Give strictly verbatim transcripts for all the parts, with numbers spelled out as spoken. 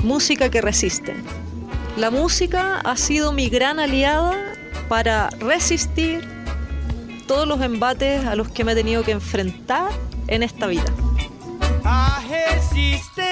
Música que resiste. La música ha sido mi gran aliada para resistir todos los embates a los que me he tenido que enfrentar en esta vida. A resistencia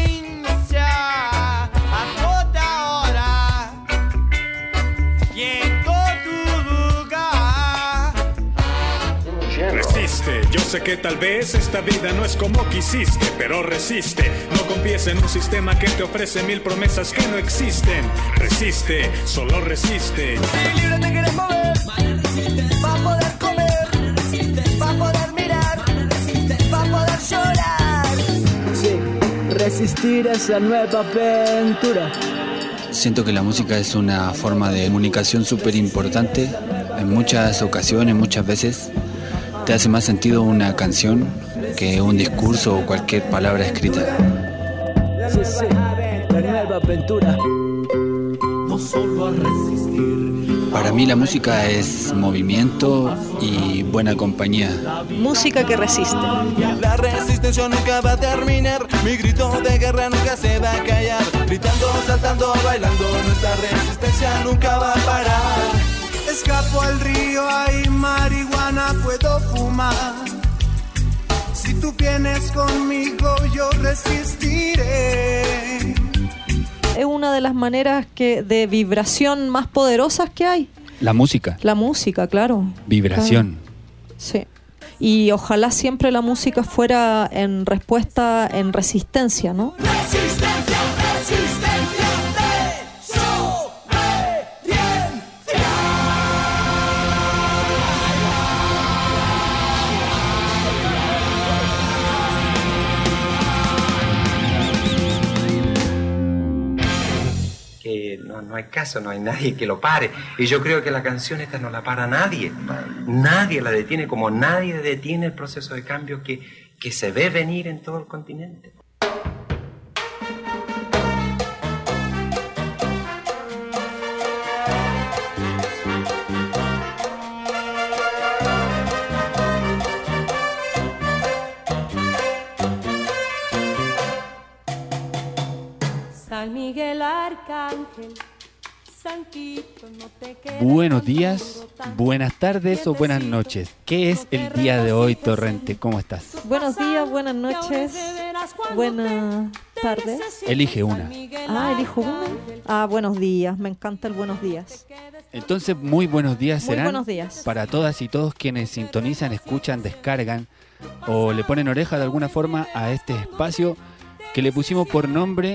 a toda hora y en todo lugar. Resiste, yo sé que tal vez esta vida no es como quisiste, pero resiste. No confíes en un sistema que te ofrece mil promesas que no existen. Resiste, solo resiste. Si libre te quieres mover, va a poder comer, va a poder mirar, va a poder llorar. Sí, resistir esa nueva aventura. Siento que la música es una forma de comunicación súper importante. En muchas ocasiones, muchas veces, te hace más sentido una canción que un discurso o cualquier palabra escrita. Sí, sí, la nueva aventura. No solo a resistir. Para mí la música es movimiento y buena compañía. Música que resiste. La resistencia nunca va a terminar. Mi grito de guerra nunca se va a callar. Gritando, saltando, bailando, nuestra resistencia nunca va a parar. Escapo al río, hay marihuana, puedo fumar. Si tú vienes conmigo, yo resistiré. Es una de las maneras que de vibración más poderosas que hay. La música. La música, claro. Vibración. Claro. Sí. Y ojalá siempre la música fuera en respuesta, en resistencia, ¿no? Resistencia, resistencia, que no, no hay caso, no hay nadie que lo pare. Y yo creo que la canción esta no la para nadie. Nadie la detiene, como nadie detiene el proceso de cambio que, que se ve venir en todo el continente. San Miguel Arcángel, Santito, no te quedes. Buenos días, buenas tardes o buenas noches. ¿Qué es el día de hoy, Torrente? ¿Cómo estás? Buenos días, buenas noches, buenas tardes. Elige una. Ah, elijo una. Ah, buenos días, me encanta el buenos días. Entonces, muy buenos días Muy serán buenos días. para todas y todos quienes sintonizan, escuchan, descargan o le ponen oreja de alguna forma a este espacio que le pusimos por nombre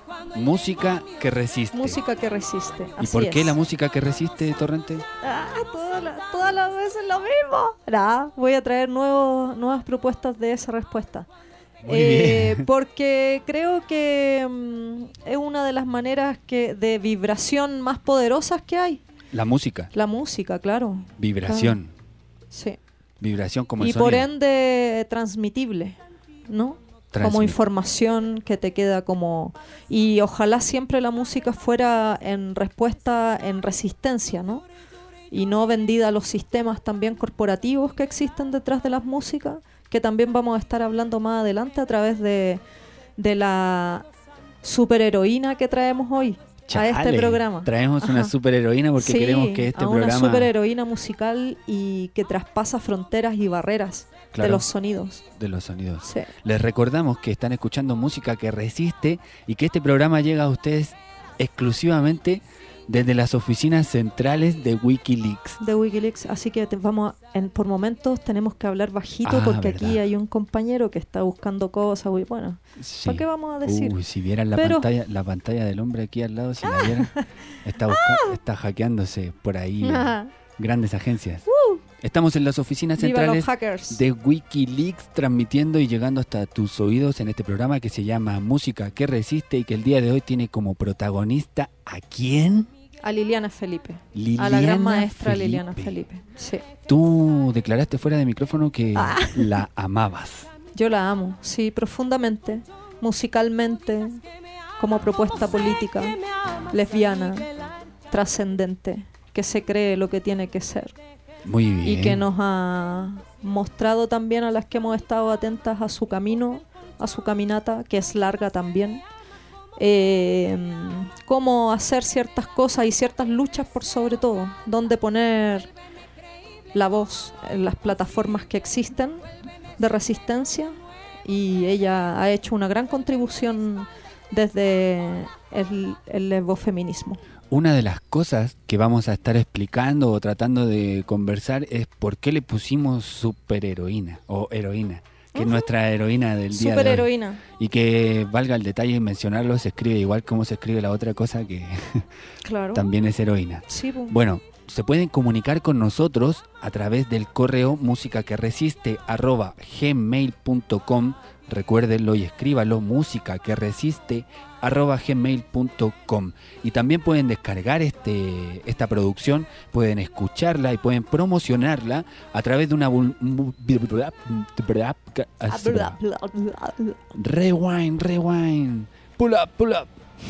Música que resiste. Música que resiste. ¿Y Así por qué es. la música que resiste, Torrente? Ah, todas las toda la veces lo mismo. Nah, voy a traer nuevos, nuevas propuestas de esa respuesta. Muy Eh, bien. porque creo que mm, es una de las maneras que de vibración más poderosas que hay. La música. La música, claro. Vibración. Claro. Sí. Vibración como el Y por sonido. ende transmitible, ¿no? Como Transmit- información que te queda como... Y ojalá siempre la música fuera en respuesta, en resistencia, ¿no? Y no vendida a los sistemas también corporativos que existen detrás de las músicas, que también vamos a estar hablando más adelante a través de, de la superheroína que traemos hoy a este Chale, programa. Traemos una Ajá. superheroína porque Sí, queremos que este a una programa... superheroína musical y que traspasa fronteras y barreras Claro. de los sonidos. de los sonidos. Sí. Les recordamos que están escuchando música que resiste y que este programa llega a ustedes exclusivamente desde las oficinas centrales de Wikileaks. De Wikileaks, así que te vamos a- en, por momentos tenemos que hablar bajito Ah, porque verdad. aquí hay un compañero que está buscando cosas. uy, Bueno, Sí. ¿para qué vamos a decir? Uy, si vieran la Pero- pantalla, la pantalla del hombre aquí al lado, si la vieran, está busca- está hackeándose por ahí en Ajá. grandes agencias. Estamos en las oficinas Viva los centrales hackers. de Wikileaks, transmitiendo y llegando hasta tus oídos en este programa que se llama Música que Resiste y que el día de hoy tiene como protagonista ¿a quién? A Liliana Felipe. a la Liliana gran maestra Felipe. Liliana Felipe. Sí. Tú declaraste fuera de micrófono que Ah. la amabas. Yo la amo, sí, profundamente, musicalmente, como propuesta política, lesbiana, trascendente, que se cree lo que tiene que ser. Muy bien. Y que nos ha mostrado también a las que hemos estado atentas a su camino, a su caminata, que es larga también, eh, cómo hacer ciertas cosas y ciertas luchas por sobre todo, dónde poner la voz en las plataformas que existen de resistencia, y ella ha hecho una gran contribución desde el, el lesbofeminismo. Una de las cosas que vamos a estar explicando o tratando de conversar es por qué le pusimos superheroína o heroína, que uh-huh. es nuestra heroína del día de hoy. Superheroína. Y que valga el detalle mencionarlo, se escribe igual como se escribe la otra cosa que claro. también es heroína. Sí, pues. Bueno, se pueden comunicar con nosotros a través del correo música que resiste arroba gmail punto com. Recuérdenlo y escríbalo, música que resiste arroba gmail punto com. Y también pueden descargar este esta producción, pueden escucharla y pueden promocionarla a través de una rewind, rewind, pull up, pull up.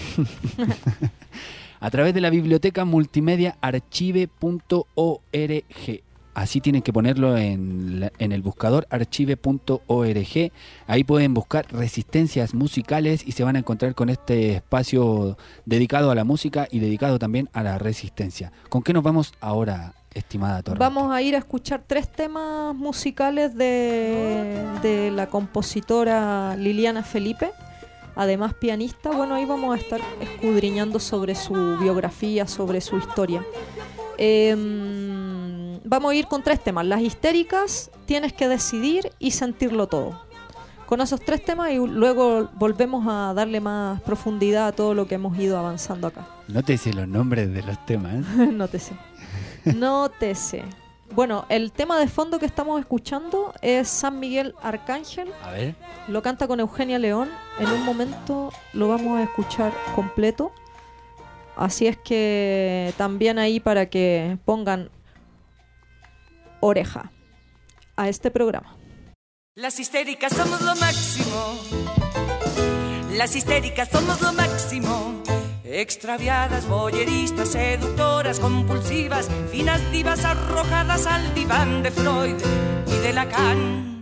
A través de la biblioteca multimedia archive punto org. Así tienen que ponerlo en, la, en el buscador archive punto org. Ahí pueden buscar resistencias musicales y se van a encontrar con este espacio dedicado a la música y dedicado también a la resistencia. ¿Con qué nos vamos ahora, estimada Torrente? Vamos a ir a escuchar tres temas musicales de, de la compositora Liliana Felipe, además pianista. Bueno, ahí vamos a estar escudriñando sobre su biografía, sobre su historia. Eh, Vamos a ir con tres temas: Las histéricas, Tienes que decidir y Sentirlo todo. Con esos tres temas y luego volvemos a darle más profundidad a todo lo que hemos ido avanzando acá. No te sé los nombres de los temas. No te sé. No te sé. Bueno, el tema de fondo que estamos escuchando es San Miguel Arcángel. A ver. Lo canta con Eugenia León. En un momento lo vamos a escuchar completo. Así es que también ahí para que pongan oreja a este programa. Las histéricas somos lo máximo. Las histéricas somos lo máximo. Extraviadas, voyeristas, seductoras, compulsivas, finas divas arrojadas al diván de Freud y de Lacan.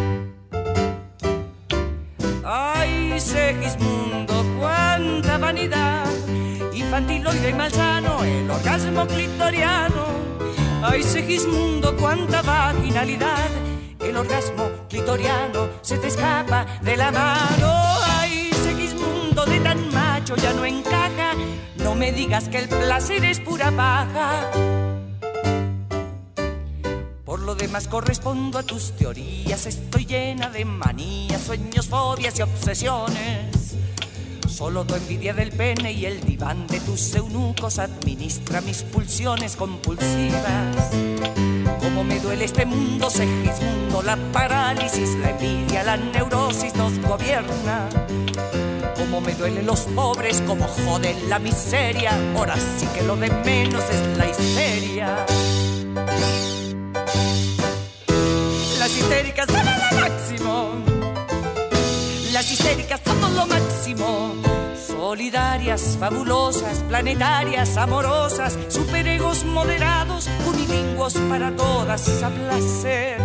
Ay, Segismundo, cuánta vanidad, infantiloide y malsano, el orgasmo clitoriano. Ay, Segismundo, cuánta vaginalidad, el orgasmo clitoriano se te escapa de la mano. Ay, Segismundo, de tan macho ya no encaja, no me digas que el placer es pura paja. Por lo demás correspondo a tus teorías, estoy llena de manías, sueños, fobias y obsesiones. Solo tu envidia del pene y el diván de tus eunucos administra mis pulsiones compulsivas. Cómo me duele este mundo, Segismundo, la parálisis, la envidia, la neurosis nos gobierna. Cómo me duelen los pobres, cómo jode la miseria, ahora sí que lo de menos es la histeria. Las histéricas son lo máximo. Las histéricas somos lo máximo. Solidarias, fabulosas, planetarias, amorosas, superegos moderados, unilingüos para todas a placer.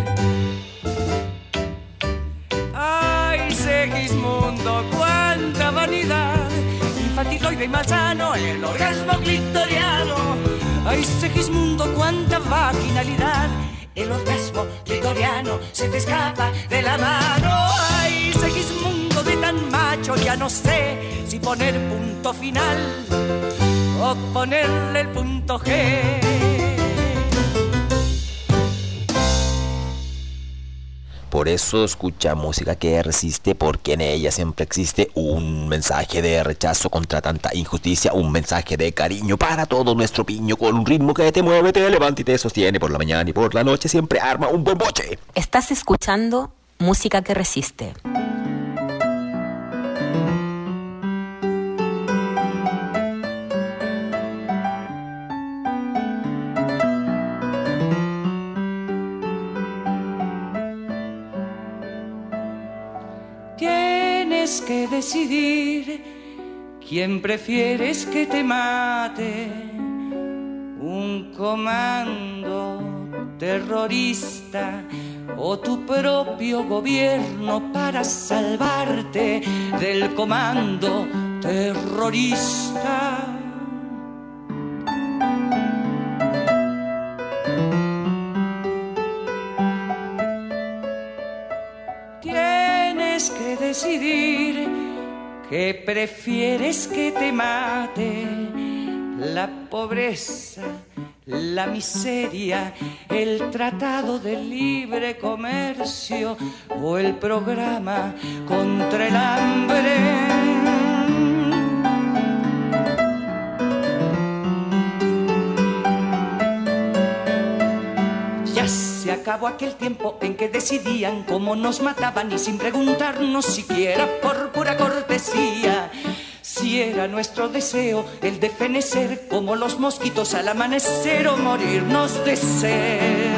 Ay, Segismundo, cuánta vanidad, infantiloide y malsano, el orgasmo clitoriano. Ay, Segismundo, cuánta vaginalidad, el orgasmo clitoriano se te escapa de la mano. Ay, Segismundo, de tan macho ya no sé si poner punto final o ponerle el punto G. Por eso escucha música que resiste, porque en ella siempre existe un mensaje de rechazo contra tanta injusticia, un mensaje de cariño para todo nuestro piño, con un ritmo que te mueve, te levanta y te sostiene por la mañana y por la noche, siempre arma un buen boche. Estás escuchando música que resiste. Tienes que decidir quién prefieres que te mate, un comando terrorista o tu propio gobierno para salvarte del comando terrorista. Tienes que decidir que prefieres que te mate la pobreza, la miseria, el tratado de libre comercio o el programa contra el hambre. Ya se acabó aquel tiempo en que decidían cómo nos mataban y sin preguntarnos siquiera por pura cortesía si era nuestro deseo el de fenecer como los mosquitos al amanecer o morirnos de sed.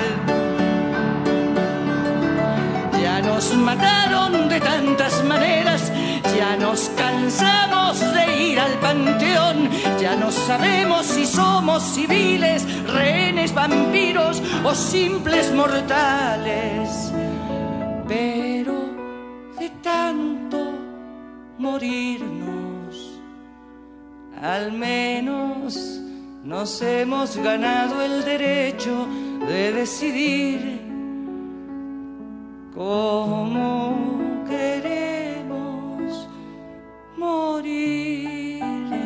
Ya nos mataron de tantas maneras, ya nos cansamos de ir al panteón, ya no sabemos si somos civiles, rehenes, vampiros o simples mortales. Pero de tanto morirnos, al menos nos hemos ganado el derecho de decidir cómo queremos morir.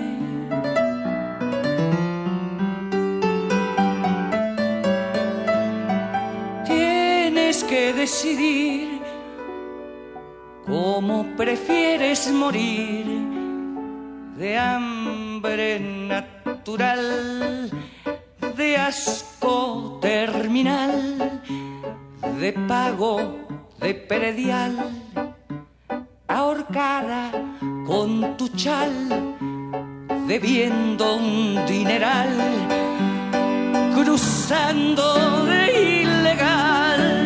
Tienes que decidir cómo prefieres morir, de hambre natural, de asco terminal, de pago de predial, ahorcada con tu chal, debiendo un dineral, cruzando de ilegal.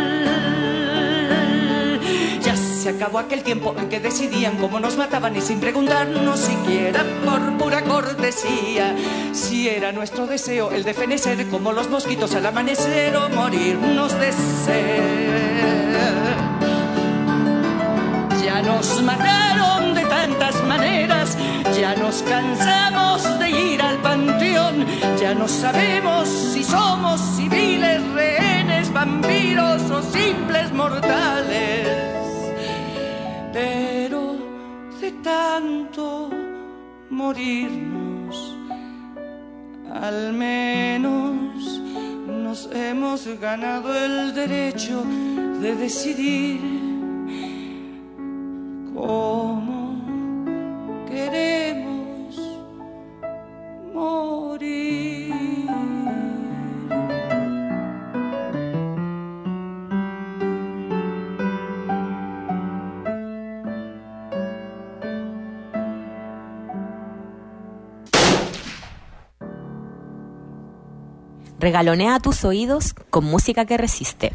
Ya se acabó aquel tiempo en que decidían cómo nos mataban y sin preguntarnos siquiera por pura cortesía si era nuestro deseo el de fenecer como los mosquitos al amanecer o morirnos de sed. Ya nos mataron de tantas maneras, ya nos cansamos de ir al panteón, ya no sabemos si somos civiles, rehenes, vampiros o simples mortales. Pero de tanto morirnos, al menos nos hemos ganado el derecho de decidir cómo queremos morir. Regalonea tus oídos con música que resiste.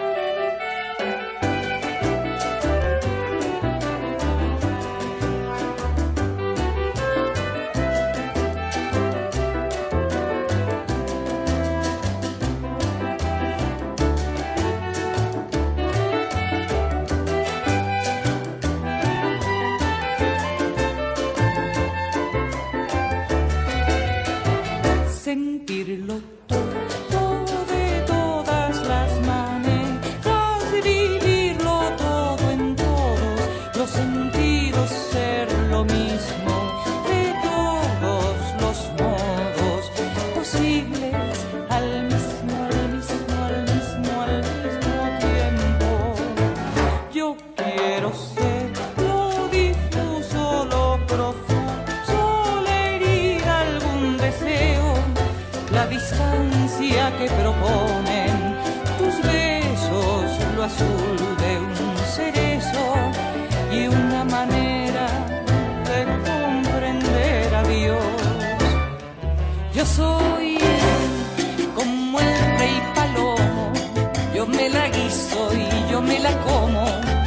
Sentirlo todo de todas las maneras, vivirlo todo en todos los sentidos, ser lo mismo de todos los modos posibles, al mismo, al mismo, al mismo, al mismo tiempo. Yo quiero ser lo difuso, lo profundo, la herida, algún deseo, la distancia que proponen tus besos, lo azul de un cerezo y una manera de comprender a Dios. Yo soy como el rey palomo, yo me la guiso y yo me la como.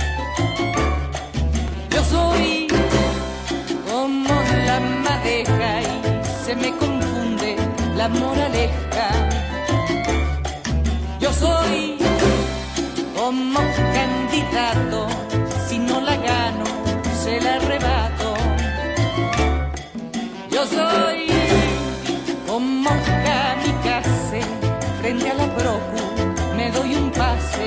Yo soy como la madeja y se me confunde la moraleja. Yo soy como candidato, si no la gano se la arrebato. Yo soy como kamikaze, frente a la procu me doy un pase.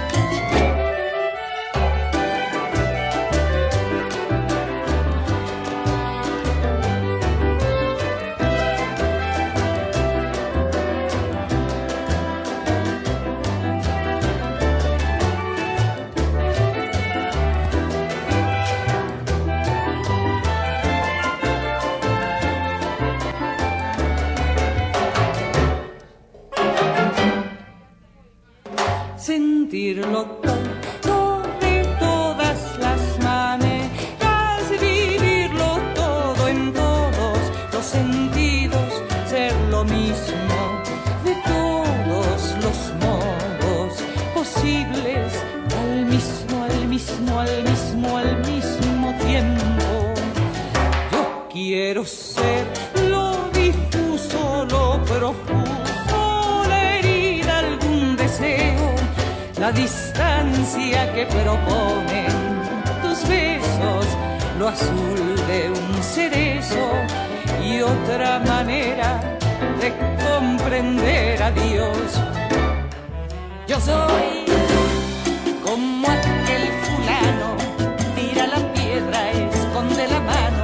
Sentirlo todo de todas las maneras, vivirlo todo en todos los sentidos, ser lo mismo de todos los modos posibles, al mismo, al mismo, al mismo, al mismo tiempo. Yo quiero ser lo difuso, lo profuso, la herida, algún deseo, la distancia que proponen tus besos, lo azul de un cerezo y otra manera de comprender a Dios. Yo soy como aquel fulano, tira la piedra, esconde la mano.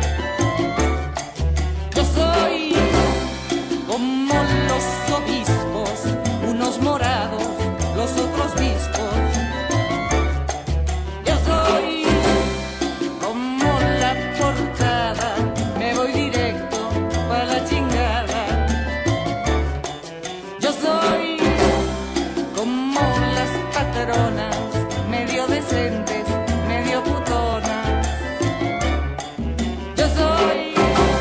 Yo soy como los obispos, unos morados, los otros discos. Yo soy como la portada, me voy directo para la chingada. Yo soy como las patronas, medio decentes, medio putonas. Yo soy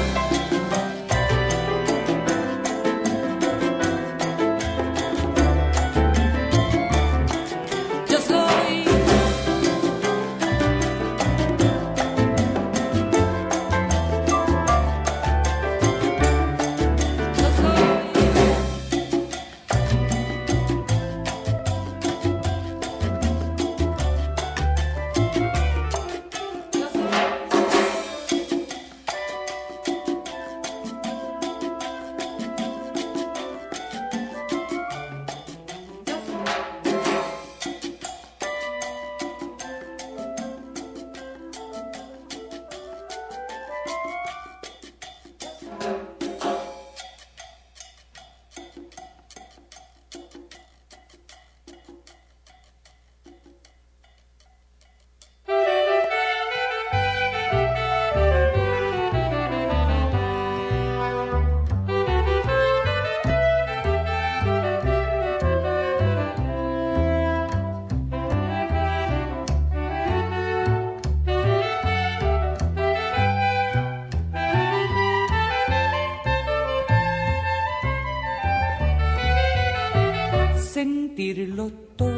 sentirlo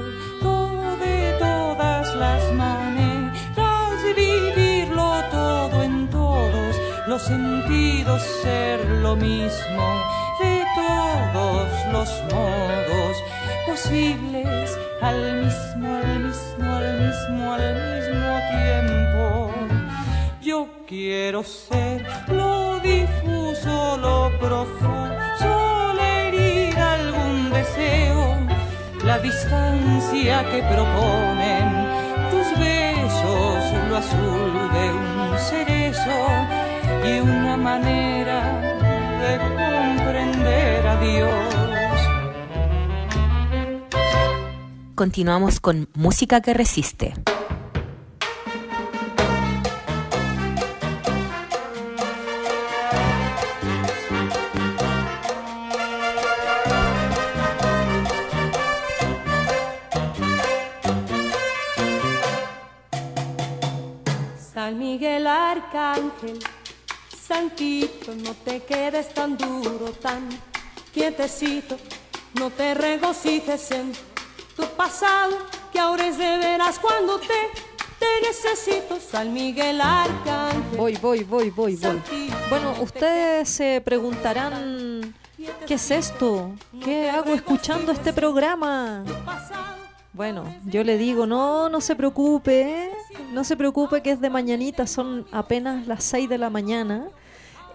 todo de todas las maneras, vivirlo todo en todos los sentidos, ser lo mismo de todos los modos posibles, al mismo, al mismo, al mismo, al mismo tiempo. Yo quiero ser lo difuso, lo profuso, la herida, algún deseo, la distancia que proponen tus besos, lo azul de un cerezo y una manera de comprender a Dios. Continuamos con Música que Resiste. San Miguel Arcángel, Santito, no te quedes tan duro, tan quietecito, no te regocijes en tu pasado, que ahora es de veras cuando te, te necesito. San Miguel Arcángel. Voy, voy, voy, voy, voy. Bueno, ustedes se preguntarán, ¿qué es esto? ¿Qué hago escuchando este programa? Bueno, yo le digo, no, no se preocupe, ¿eh? No se preocupe que es de mañanita, son apenas las seis de la mañana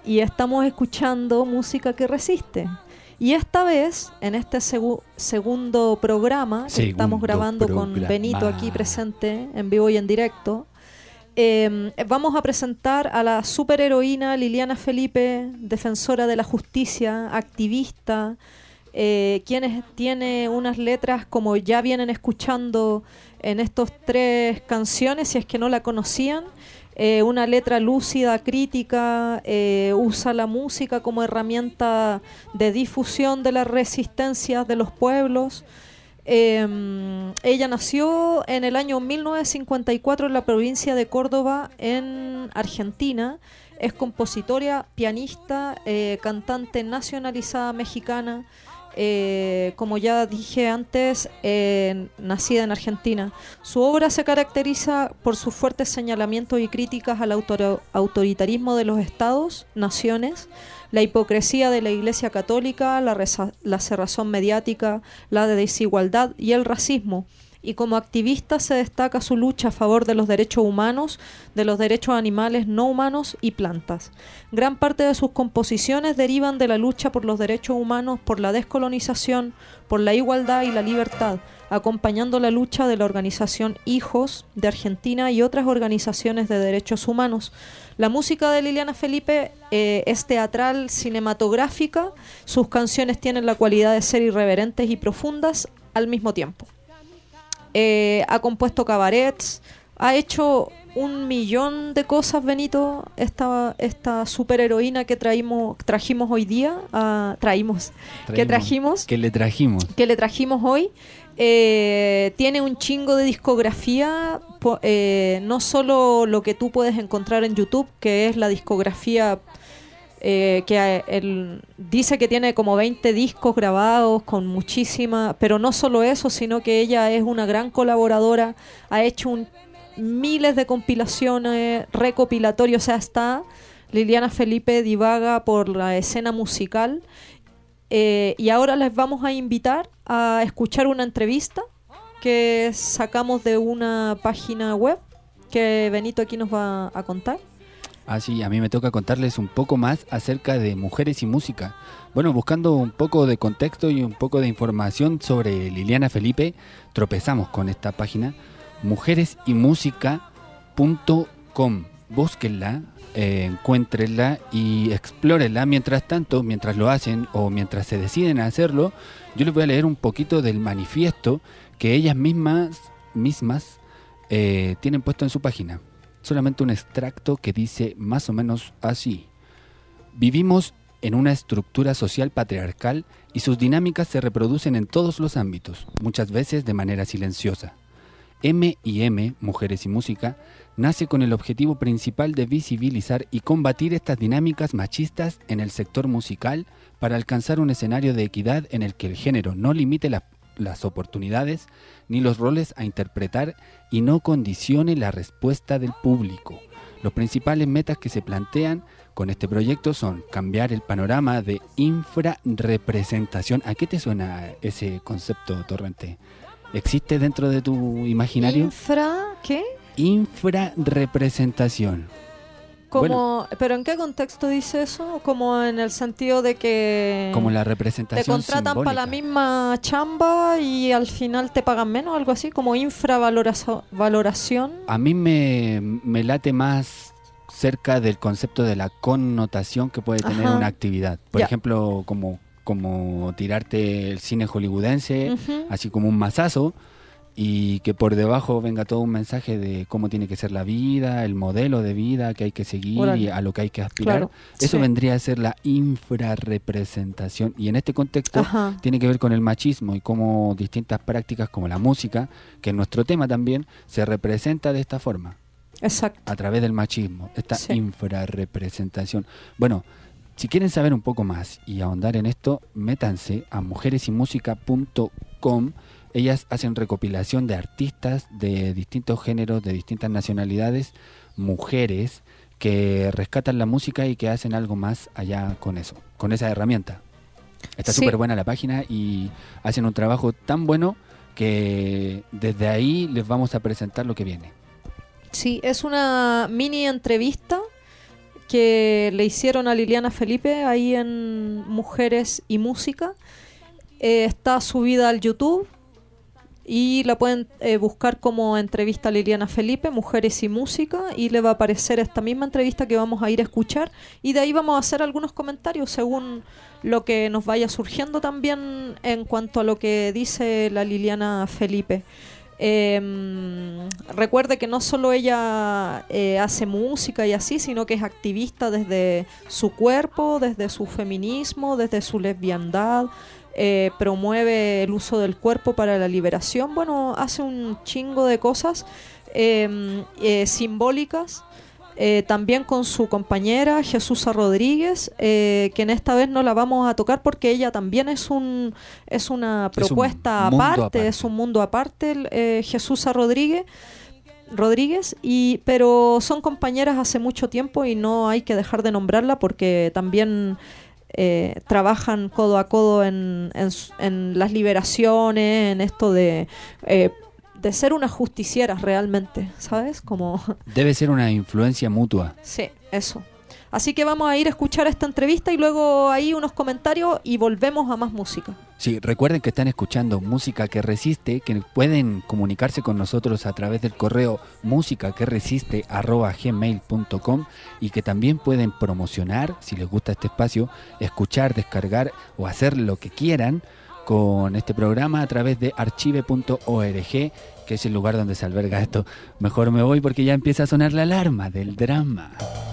y estamos escuchando música que resiste. Y esta vez, en este segu- segundo programa que Segundo estamos grabando programa. con Benito aquí presente, en vivo y en directo, eh, vamos a presentar a la superheroína Liliana Felipe, defensora de la justicia, activista, eh, quien tiene unas letras como ya vienen escuchando en estos tres canciones, si es que no la conocían. Eh, una letra lúcida, crítica, eh, usa la música como herramienta de difusión de las resistencias de los pueblos. Eh, ella nació en el año mil novecientos cincuenta y cuatro en la provincia de Córdoba, en Argentina. Es compositora, pianista, eh, cantante nacionalizada mexicana. Eh, como ya dije antes, eh, nacida en Argentina. Su obra se caracteriza por sus fuertes señalamientos y críticas al autor- autoritarismo de los estados, naciones, la hipocresía de la Iglesia Católica, la, reza- la cerrazón mediática, la desigualdad y el racismo. Y como activista se destaca su lucha a favor de los derechos humanos, de los derechos animales no humanos y plantas. Gran parte de sus composiciones derivan de la lucha por los derechos humanos, por la descolonización, por la igualdad y la libertad, acompañando la lucha de la organización Hijos de Argentina y otras organizaciones de derechos humanos. La música de Liliana Felipe eh, es teatral, cinematográfica. Sus canciones tienen la cualidad de ser irreverentes y profundas al mismo tiempo. Eh, ha compuesto cabarets, ha hecho un millón de cosas, Benito, esta, esta superheroína que traímos, trajimos hoy día, uh, traímos, Traímos, que trajimos, que le trajimos, que le trajimos hoy. Eh, tiene un chingo de discografía, po, eh, no solo lo que tú puedes encontrar en YouTube, que es la discografía. Eh, que él dice que tiene como veinte discos grabados con muchísima, pero no solo eso, sino que ella es una gran colaboradora, ha hecho un, miles de compilaciones, recopilatorios, o sea, está Liliana Felipe divaga por la escena musical, eh, y ahora les vamos a invitar a escuchar una entrevista que sacamos de una página web que Benito aquí nos va a contar. Ah, sí, a mí me toca contarles un poco más acerca de Mujeres y Música. Bueno, buscando un poco de contexto y un poco de información sobre Liliana Felipe, tropezamos con esta página, mujeres y música punto com. Búsquenla, eh, encuéntrenla y explórenla. Mientras tanto, mientras lo hacen o mientras se deciden a hacerlo, yo les voy a leer un poquito del manifiesto que ellas mismas, mismas eh, tienen puesto en su página. Solamente un extracto que dice más o menos así. Vivimos en una estructura social patriarcal y sus dinámicas se reproducen en todos los ámbitos, muchas veces de manera silenciosa. M y M, Mujeres y Música, nace con el objetivo principal de visibilizar y combatir estas dinámicas machistas en el sector musical para alcanzar un escenario de equidad en el que el género no limite la las oportunidades ni los roles a interpretar y no condicione la respuesta del público. Los principales metas que se plantean con este proyecto son cambiar el panorama de infrarrepresentación. ¿A qué te suena ese concepto, Torrente? ¿Existe dentro de tu imaginario? ¿Infra qué? Infrarrepresentación. Como, bueno, ¿pero en qué contexto dice eso? Como en el sentido de que como la representación te contratan simbólica. para la misma chamba y al final te pagan menos, algo así, como infravaloración. A mí me, me late más cerca del concepto de la connotación que puede tener Ajá. una actividad. Por ya. ejemplo, como, como tirarte el cine hollywoodense, uh-huh. así como un mazazo, y que por debajo venga todo un mensaje de cómo tiene que ser la vida, el modelo de vida que hay que seguir Orale. y a lo que hay que aspirar. Claro, Eso sí. vendría a ser la infrarrepresentación. Y en este contexto Ajá. tiene que ver con el machismo y cómo distintas prácticas como la música, que en nuestro tema también, se representa de esta forma. Exacto. A través del machismo, esta sí. infrarrepresentación. Bueno, si quieren saber un poco más y ahondar en esto, métanse a mujeres y música punto com. Ellas hacen recopilación de artistas de distintos géneros, de distintas nacionalidades, mujeres que rescatan la música y que hacen algo más allá con eso, con esa herramienta. Está súper sí. buena la página y hacen un trabajo tan bueno que desde ahí les vamos a presentar lo que viene. Sí, es una mini entrevista que le hicieron a Liliana Felipe ahí en Mujeres y Música. Eh, está subida al YouTube y la pueden eh, buscar como entrevista a Liliana Felipe, Mujeres y Música, y le va a aparecer esta misma entrevista que vamos a ir a escuchar, y de ahí vamos a hacer algunos comentarios según lo que nos vaya surgiendo también en cuanto a lo que dice la Liliana Felipe. Eh, recuerde que no solo ella eh, hace música y así, sino que es activista desde su cuerpo, desde su feminismo, desde su lesbiandad. Eh, promueve el uso del cuerpo para la liberación. Bueno, hace un chingo de cosas eh, eh, simbólicas, eh, también con su compañera Jesús Rodríguez, eh, que en esta vez no la vamos a tocar porque ella también es un es una propuesta es un aparte, aparte, es un mundo aparte, eh, Jesús Rodríguez. Rodríguez, y pero son compañeras hace mucho tiempo y no hay que dejar de nombrarla porque también Eh, trabajan codo a codo en, en, en las liberaciones, en esto de, eh, de ser unas justicieras realmente, ¿sabes? Como Debe ser una influencia mutua. sí, eso. Así que vamos a ir a escuchar esta entrevista y luego ahí unos comentarios y volvemos a más música. Sí, recuerden que están escuchando Música que Resiste, que pueden comunicarse con nosotros a través del correo música que resiste arroba gmail punto com, y que también pueden promocionar, si les gusta este espacio, escuchar, descargar o hacer lo que quieran con este programa a través de archive punto org, que es el lugar donde se alberga esto. Mejor me voy porque ya empieza a sonar la alarma del drama.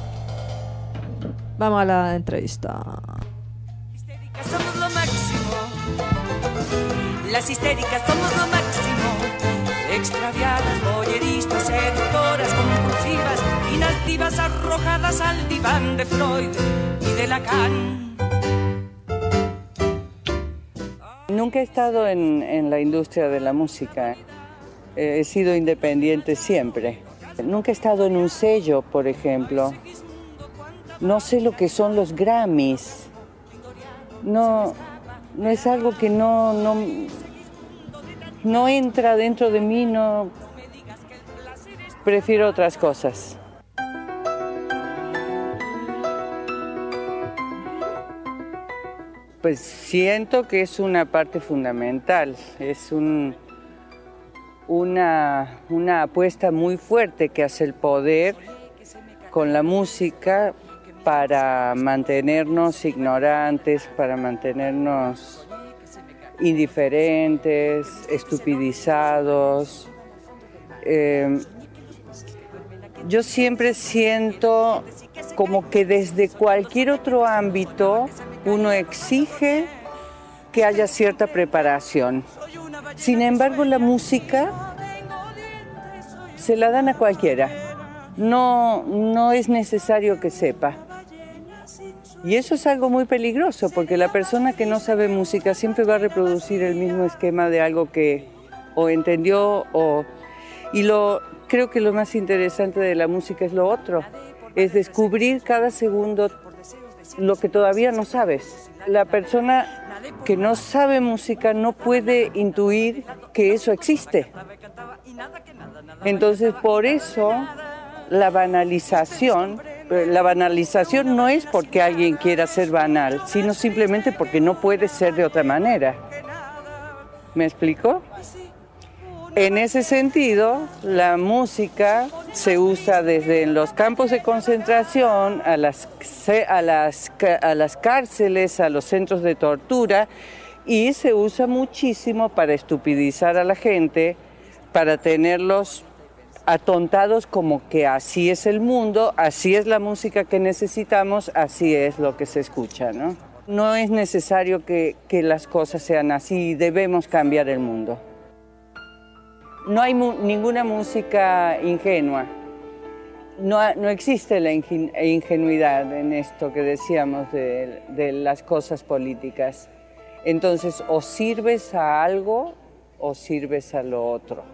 Vamos a la entrevista. Somos lo máximo. Las histéricas somos lo máximo. Extraviadas, boyeristas, seductoras, compulsivas, finas divas arrojadas al diván de Freud y de Lacan. Nunca he estado en, en la industria de la música. Eh, he sido independiente siempre. Nunca he estado en un sello, por ejemplo. No sé lo que son los Grammys. No, no es algo que no, no, no entra dentro de mí, no. Prefiero otras cosas. Pues siento que es una parte fundamental, es un, una, una apuesta muy fuerte que hace el poder con la música para mantenernos ignorantes, para mantenernos indiferentes, estupidizados. Eh, yo siempre siento como que desde cualquier otro ámbito uno exige que haya cierta preparación. Sin embargo, la música se la dan a cualquiera. No, no es necesario que sepa. Y eso es algo muy peligroso, porque la persona que no sabe música siempre va a reproducir el mismo esquema de algo que o entendió o... Y lo, creo que lo más interesante de la música es lo otro, es descubrir cada segundo lo que todavía no sabes. La persona que no sabe música no puede intuir que eso existe. Entonces, por eso, la banalización... La banalización no es porque alguien quiera ser banal, sino simplemente porque no puede ser de otra manera. ¿Me explico? En ese sentido, la música se usa desde los campos de concentración, a las, a las, a las cárceles, a los centros de tortura, y se usa muchísimo para estupidizar a la gente, para tenerlos atontados como que así es el mundo, así es la música que necesitamos, así es lo que se escucha, ¿no? No es necesario que, que las cosas sean así, debemos cambiar el mundo. No hay mu- ninguna música ingenua, no, no existe la ingen- ingenuidad en esto que decíamos de, de las cosas políticas. Entonces, o sirves a algo o sirves a lo otro.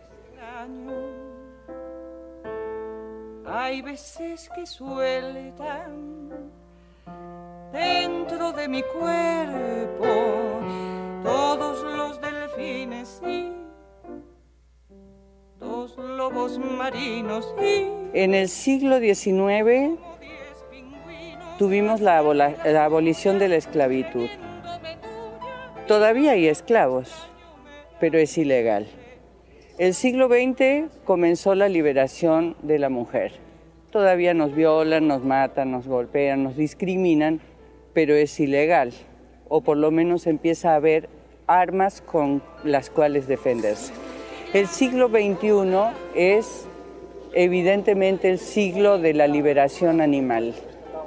Hay veces que sueltan dentro de mi cuerpo todos los delfines y los lobos marinos. Y en el siglo diecinueve tuvimos la, abola- la abolición de la esclavitud. Todavía hay esclavos, pero es ilegal. El siglo veinte comenzó la liberación de la mujer. Todavía nos violan, nos matan, nos golpean, nos discriminan, pero es ilegal. O por lo menos empieza a haber armas con las cuales defenderse. El siglo veintiuno es evidentemente el siglo de la liberación animal.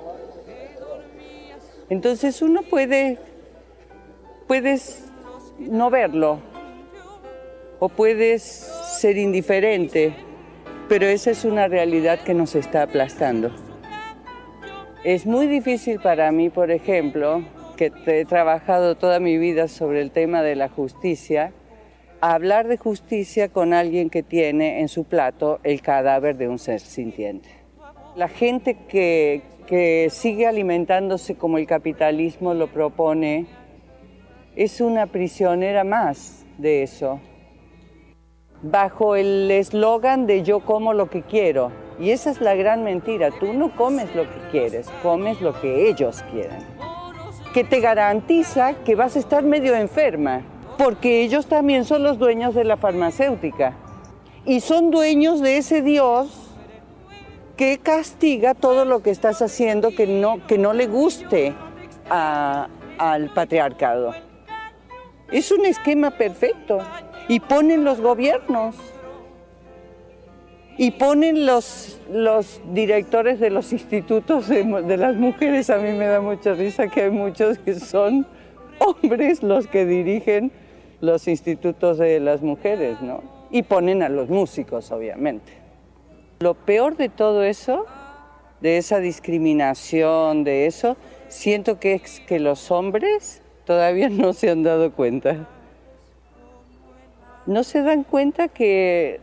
Entonces uno puede, puedes no verlo, o puedes ser indiferente, pero esa es una realidad que nos está aplastando. Es muy difícil para mí, por ejemplo, que he trabajado toda mi vida sobre el tema de la justicia, hablar de justicia con alguien que tiene en su plato el cadáver de un ser sintiente. La gente que, que sigue alimentándose como el capitalismo lo propone es una prisionera más de eso, bajo el eslogan de yo como lo que quiero. Y esa es la gran mentira, tú no comes lo que quieres, comes lo que ellos quieren, que te garantiza que vas a estar medio enferma, porque ellos también son los dueños de la farmacéutica y son dueños de ese Dios que castiga todo lo que estás haciendo que no, que no le guste a, al patriarcado. Es un esquema perfecto y ponen los gobiernos y ponen los, los directores de los institutos de, de las mujeres. A mí me da mucha risa que hay muchos que son hombres los que dirigen los institutos de las mujeres, ¿no? Y ponen a los músicos, obviamente. Lo peor de todo eso, de esa discriminación, de eso, siento que es que los hombres todavía no se han dado cuenta. No se dan cuenta que,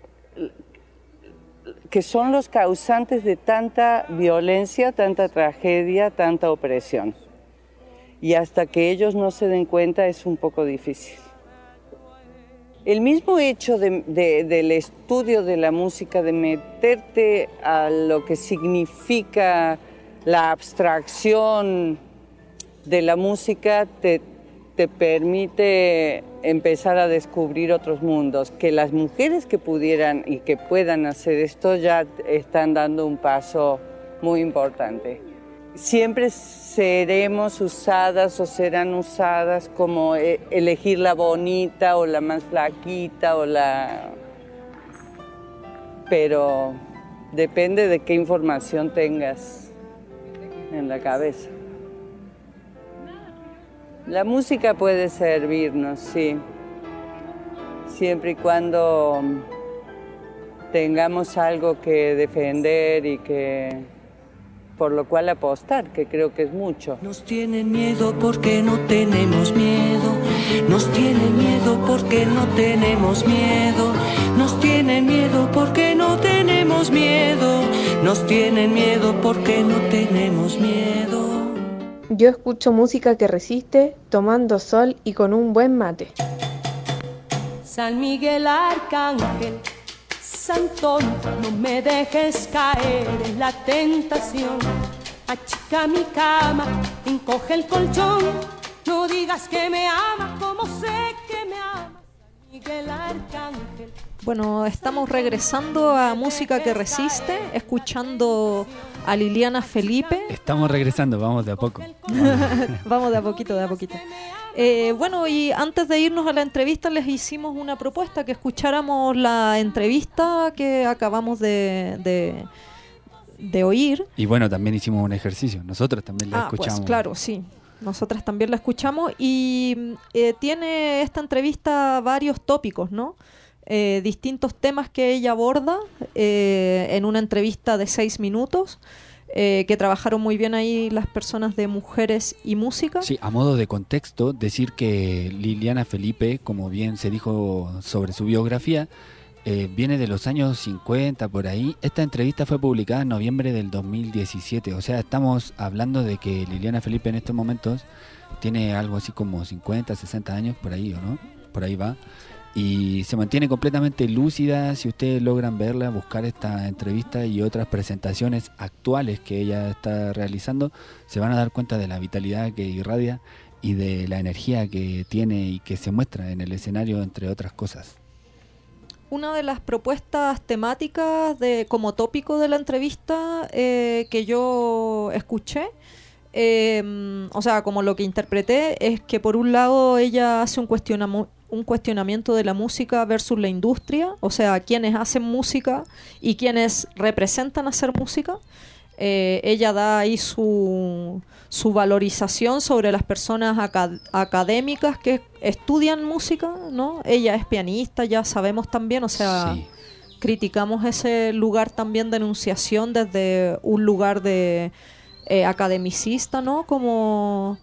que son los causantes de tanta violencia, tanta tragedia, tanta opresión. Y hasta que ellos no se den cuenta es un poco difícil. El mismo hecho de, de, del estudio de la música, de meterte a lo que significa la abstracción de la música, te, te permite empezar a descubrir otros mundos, que las mujeres que pudieran y que puedan hacer esto ya están dando un paso muy importante. Siempre seremos usadas o serán usadas como elegir la bonita o la más flaquita o la... Pero depende de qué información tengas en la cabeza. La música puede servirnos, sí, siempre y cuando tengamos algo que defender y que... por lo cual apostar, que creo que es mucho. Nos tienen miedo porque no tenemos miedo, nos tienen miedo porque no tenemos miedo, nos tienen miedo porque no tenemos miedo, nos tienen miedo porque no tenemos miedo. Yo escucho música que resiste, tomando sol y con un buen mate. San Miguel Arcángel, Santón, no me dejes caer en la tentación. Achica mi cama, encoge el colchón. No digas que me amas como sé que me amas. San Miguel Arcángel. Bueno, estamos regresando a Música que Resiste, escuchando a Liliana Felipe. Estamos regresando, vamos de a poco. Vamos de a poquito, de a poquito. Eh, bueno, y antes de irnos a la entrevista les hicimos una propuesta, que escucháramos la entrevista que acabamos de, de, de oír. Y bueno, también hicimos un ejercicio, nosotros también la ah, escuchamos. Pues claro, sí, nosotras también la escuchamos y eh, tiene esta entrevista varios tópicos, ¿no? Eh, distintos temas que ella aborda eh, en una entrevista de seis minutos. Eh, que trabajaron muy bien ahí las personas de Mujeres y Música. Sí, a modo de contexto, decir que Liliana Felipe, como bien se dijo sobre su biografía, eh, viene de los años cincuenta, por ahí. Esta entrevista fue publicada en noviembre del dos mil diecisiete, o sea, estamos hablando de que Liliana Felipe en estos momentos tiene algo así como cincuenta, sesenta años, por ahí, ¿o no? Por ahí va. y se mantiene completamente lúcida. Si ustedes logran verla, buscar esta entrevista y otras presentaciones actuales que ella está realizando, se van a dar cuenta de la vitalidad que irradia y de la energía que tiene y que se muestra en el escenario, entre otras cosas. Una de las propuestas temáticas de como tópico de la entrevista eh, que yo escuché, eh, o sea, como lo que interpreté, es que por un lado ella hace un cuestionamiento un cuestionamiento de la música versus la industria, o sea, quienes hacen música y quienes representan hacer música. Eh, ella da ahí su, su valorización sobre las personas acad- académicas que estudian música, ¿no? Ella es pianista, ya sabemos también, o sea, sí. Criticamos ese lugar también de enunciación desde un lugar de eh, academicista, ¿no? Como...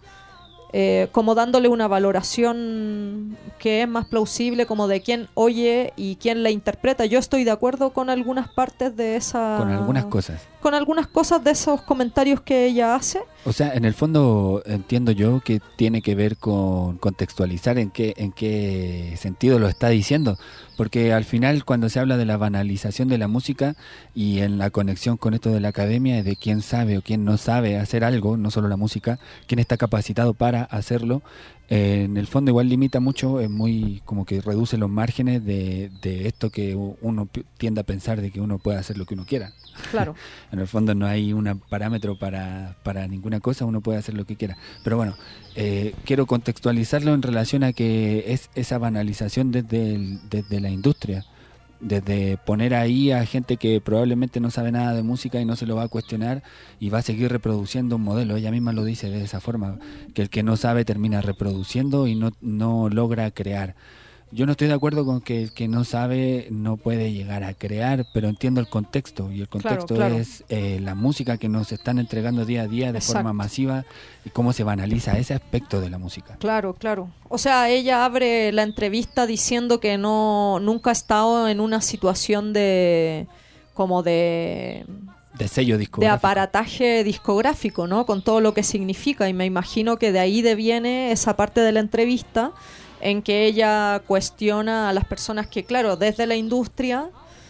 Eh, como dándole una valoración que es más plausible, como de quién oye y quién la interpreta. Yo estoy de acuerdo con algunas partes de esa... Con algunas cosas. Con algunas cosas de esos comentarios que ella hace. O sea, en el fondo entiendo yo que tiene que ver con contextualizar en qué, en qué sentido lo está diciendo. Porque al final, cuando se habla de la banalización de la música y en la conexión con esto de la academia, de quién sabe o quién no sabe hacer algo, no solo la música, quién está capacitado para hacerlo, eh, en el fondo igual limita mucho, es muy como que reduce los márgenes de, de esto que uno p- tiende a pensar de que uno puede hacer lo que uno quiera. Claro. En el fondo no hay un parámetro para, para ninguna cosa, uno puede hacer lo que quiera. Pero bueno, eh, quiero contextualizarlo en relación a que es esa banalización desde, el, desde la industria, desde poner ahí a gente que probablemente no sabe nada de música y no se lo va a cuestionar y va a seguir reproduciendo un modelo. Ella misma lo dice de esa forma, que el que no sabe termina reproduciendo y no, no logra crear. Yo no estoy de acuerdo con que el que no sabe no puede llegar a crear, pero entiendo el contexto, y el contexto claro, claro. es eh, la música que nos están entregando día a día de Exacto. forma masiva y cómo se banaliza ese aspecto de la música. Claro, claro. O sea, ella abre la entrevista diciendo que no nunca ha estado en una situación de como de de sello de discográfico, aparataje discográfico, ¿no? Con todo lo que significa, y me imagino que de ahí deviene esa parte de la entrevista en que ella cuestiona a las personas que, claro, desde la industria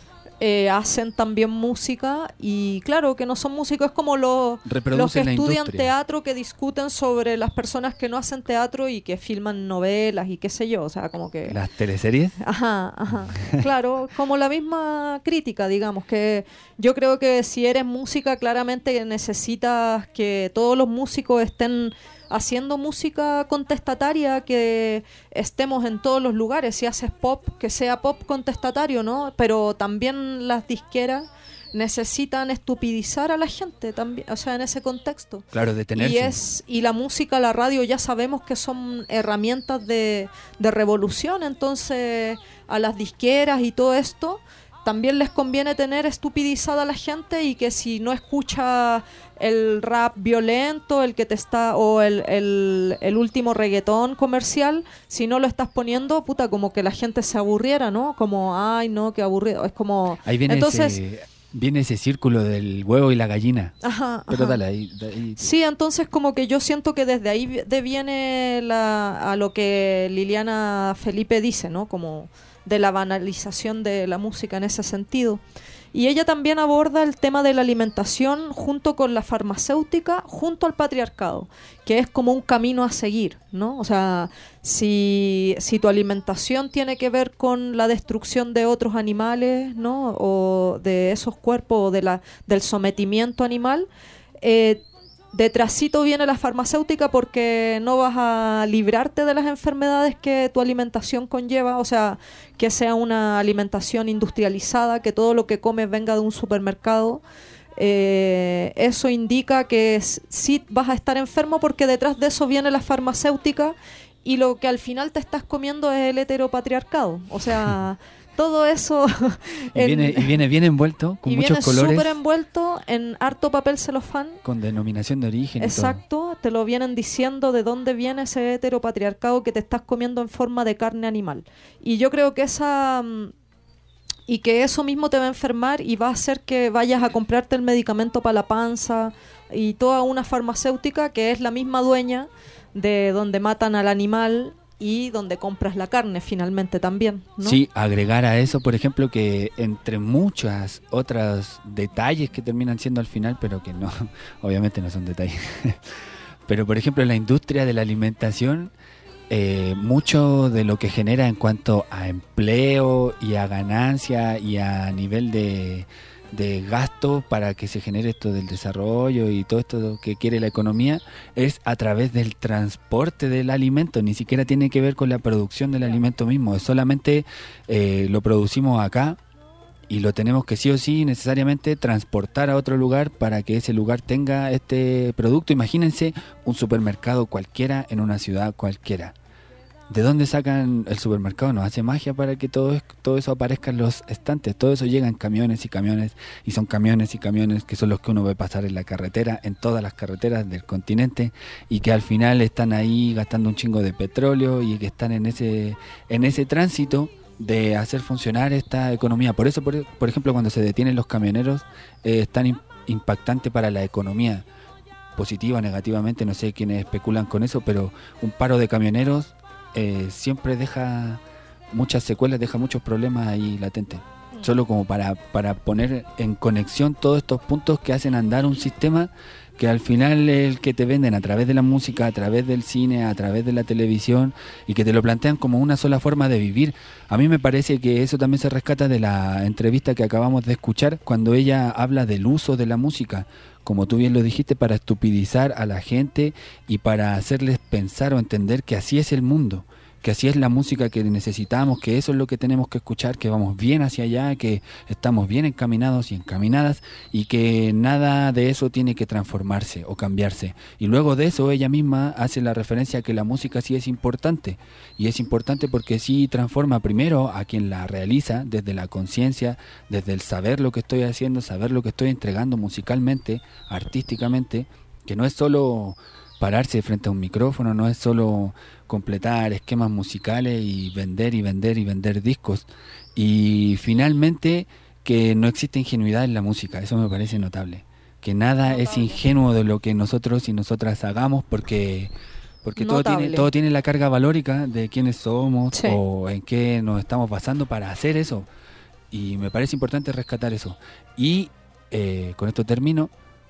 eh, hacen también música, y claro, que no son músicos, es como los, los que estudian teatro, que discuten sobre las personas que no hacen teatro y que filman novelas y qué sé yo, o sea, como que... ¿Las teleseries? Ajá, ajá, claro, como la misma crítica, digamos, que yo creo que si eres música, claramente necesitas que todos los músicos estén haciendo música contestataria, que estemos en todos los lugares. Si haces pop, que sea pop contestatario, ¿no? Pero también las disqueras necesitan estupidizar a la gente también, o sea, en ese contexto. Claro, detenerse. Y es y la música, la radio, ya sabemos que son herramientas de, de revolución, entonces a las disqueras y todo esto también les conviene tener estupidizada a la gente, y que si no escucha el rap violento, el que te está, o el, el, el último reggaetón comercial, si no lo estás poniendo, puta, como que la gente se aburriera, ¿no? Como, ay, no, qué aburrido. Es como... Ahí viene, entonces, ese, viene ese círculo del huevo y la gallina. Ajá, Pero ajá. dale, ahí, ahí. Sí, entonces como que yo siento que desde ahí deviene la, a lo que Liliana Felipe dice, ¿no? Como de la banalización de la música en ese sentido. Y ella también aborda el tema de la alimentación junto con la farmacéutica, junto al patriarcado, que es como un camino a seguir, ¿no? O sea, si, si tu alimentación tiene que ver con la destrucción de otros animales, ¿no? O de esos cuerpos, o de la, del sometimiento animal, eh, detrásito viene la farmacéutica, porque no vas a librarte de las enfermedades que tu alimentación conlleva, o sea, que sea una alimentación industrializada, que todo lo que comes venga de un supermercado. Eh, eso indica que s- sí vas a estar enfermo, porque detrás de eso viene la farmacéutica, y lo que al final te estás comiendo es el heteropatriarcado, o sea... Todo eso Y, en- viene, y viene bien envuelto, con y muchos viene colores, súper envuelto en harto papel celofán. con denominación de origen. Exacto, te lo vienen diciendo de dónde viene ese heteropatriarcado que te estás comiendo en forma de carne animal. Y yo creo que esa... mm, y que eso mismo te va a enfermar y va a hacer que vayas a comprarte el medicamento para la panza, y toda una farmacéutica que es la misma dueña de donde matan al animal y donde compras la carne finalmente también, ¿no? Sí, agregar a eso, por ejemplo, que entre muchas otras detalles que terminan siendo al final, pero que no, obviamente no son detalles, pero por ejemplo en la industria de la alimentación, eh, mucho de lo que genera en cuanto a empleo y a ganancia y a nivel de, de gasto para que se genere esto del desarrollo y todo esto que quiere la economía es a través del transporte del alimento. Ni siquiera tiene que ver con la producción del alimento mismo, es solamente eh, lo producimos acá y lo tenemos que sí o sí necesariamente transportar a otro lugar para que ese lugar tenga este producto. Imagínense un supermercado cualquiera en una ciudad cualquiera. ¿De dónde sacan el supermercado? Nos hace magia para que todo, es, todo eso aparezca en los estantes. Todo eso llega en camiones y camiones, y son camiones y camiones que son los que uno ve pasar en la carretera, en todas las carreteras del continente, y que al final están ahí gastando un chingo de petróleo y que están en ese, en ese tránsito de hacer funcionar esta economía. Por eso, por, por ejemplo, cuando se detienen los camioneros, eh, es tan in, impactante para la economía, positiva, negativamente, no sé quiénes especulan con eso, pero un paro de camioneros Eh, siempre deja muchas secuelas, deja muchos problemas ahí latentes. Mm. Solo como para, para poner en conexión todos estos puntos que hacen andar un sistema que al final es el que te venden a través de la música, a través del cine, a través de la televisión, y que te lo plantean como una sola forma de vivir. A mí me parece que eso también se rescata de la entrevista que acabamos de escuchar, cuando ella habla del uso de la música, como tú bien lo dijiste, para estupidizar a la gente y para hacerles pensar o entender que así es el mundo, que así es la música que necesitamos, que eso es lo que tenemos que escuchar, que vamos bien hacia allá, que estamos bien encaminados y encaminadas, y que nada de eso tiene que transformarse o cambiarse. Y luego de eso ella misma hace la referencia a que la música sí es importante, y es importante porque sí transforma primero a quien la realiza desde la conciencia, desde el saber lo que estoy haciendo, saber lo que estoy entregando musicalmente, artísticamente, que no es solo pararse frente a un micrófono, no es solo completar esquemas musicales y vender y vender y vender discos. Y finalmente que no existe ingenuidad en la música, eso me parece notable. Que nada es ingenuo de lo que nosotros y nosotras hagamos, porque porque todo tiene, todo tiene la carga valórica de quiénes somos, sí, o en qué nos estamos basando para hacer eso. Y me parece importante rescatar eso. Y eh, con esto termino,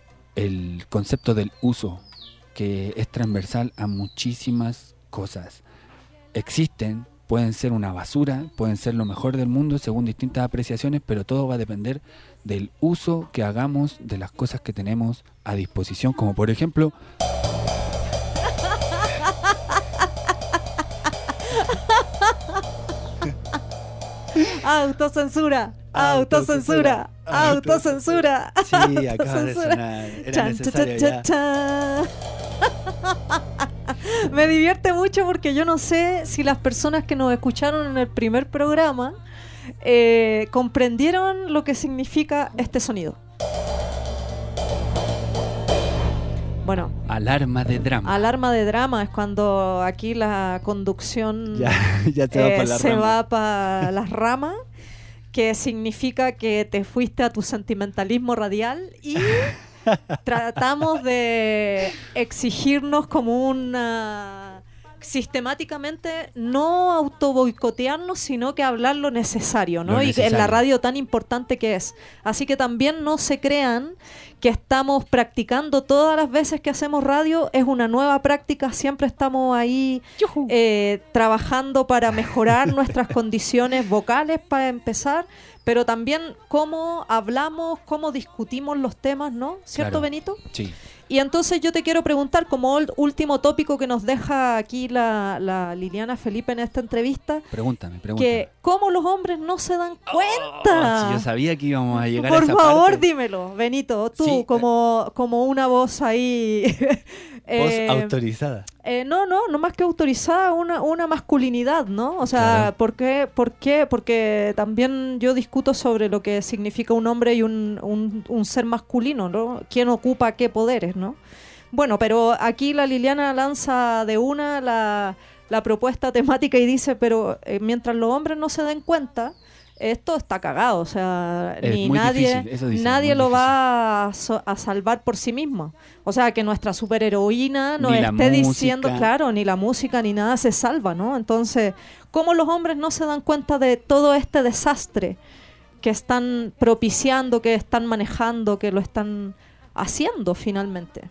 el concepto del uso, que es transversal a muchísimas cosas. Existen, pueden ser una basura, pueden ser lo mejor del mundo según distintas apreciaciones, pero todo va a depender del uso que hagamos de las cosas que tenemos a disposición, como por ejemplo... Autocensura, autocensura, autocensura. Sí, acaba de sonar. Era chan, necesario cha, cha, cha, Me divierte mucho porque yo no sé si las personas que nos escucharon en el primer programa eh, comprendieron lo que significa este sonido. Bueno, alarma de drama. Alarma de drama es cuando aquí la conducción ya, ya te va eh, para la se rama. va para las ramas, que significa que te fuiste a tu sentimentalismo radial y tratamos de exigirnos como una... sistemáticamente no auto boicotearnos, sino que hablar lo necesario, ¿no? Lo y necesario. en la radio tan importante que es. Así que también no se crean que estamos practicando todas las veces que hacemos radio, es una nueva práctica, siempre estamos ahí eh, trabajando para mejorar nuestras condiciones vocales para empezar, pero también cómo hablamos, cómo discutimos los temas, ¿no? ¿Cierto, Claro. Benito? Sí. Y entonces yo te quiero preguntar, como ul- último tópico que nos deja aquí la, la Liliana Felipe en esta entrevista, Pregúntame, pregúntame. que cómo los hombres no se dan cuenta. Oh, si yo sabía que íbamos a llegar Por a esa favor, parte. dímelo, Benito, tú Sí. como, como una voz ahí... Voz eh, autorizada. eh, no, no, no más que autorizada, una, una masculinidad, ¿no? O sea, Claro. ¿por qué? ¿por qué? Porque también yo discuto sobre lo que significa un hombre y un, un, un ser masculino, ¿no? ¿Quién ocupa qué poderes, ¿no? Bueno, pero aquí la Liliana lanza de una la, la propuesta temática y dice, pero eh, mientras los hombres no se den cuenta, esto está cagado, o sea, Es ni muy nadie, difícil, eso dice, nadie muy lo difícil. va a, so- a salvar por sí mismo. O sea, que nuestra superheroína nos Ni la esté diciendo, música. claro, ni la música ni nada se salva, ¿no? Entonces, ¿cómo los hombres no se dan cuenta de todo este desastre que están propiciando, que están manejando, que lo están haciendo finalmente?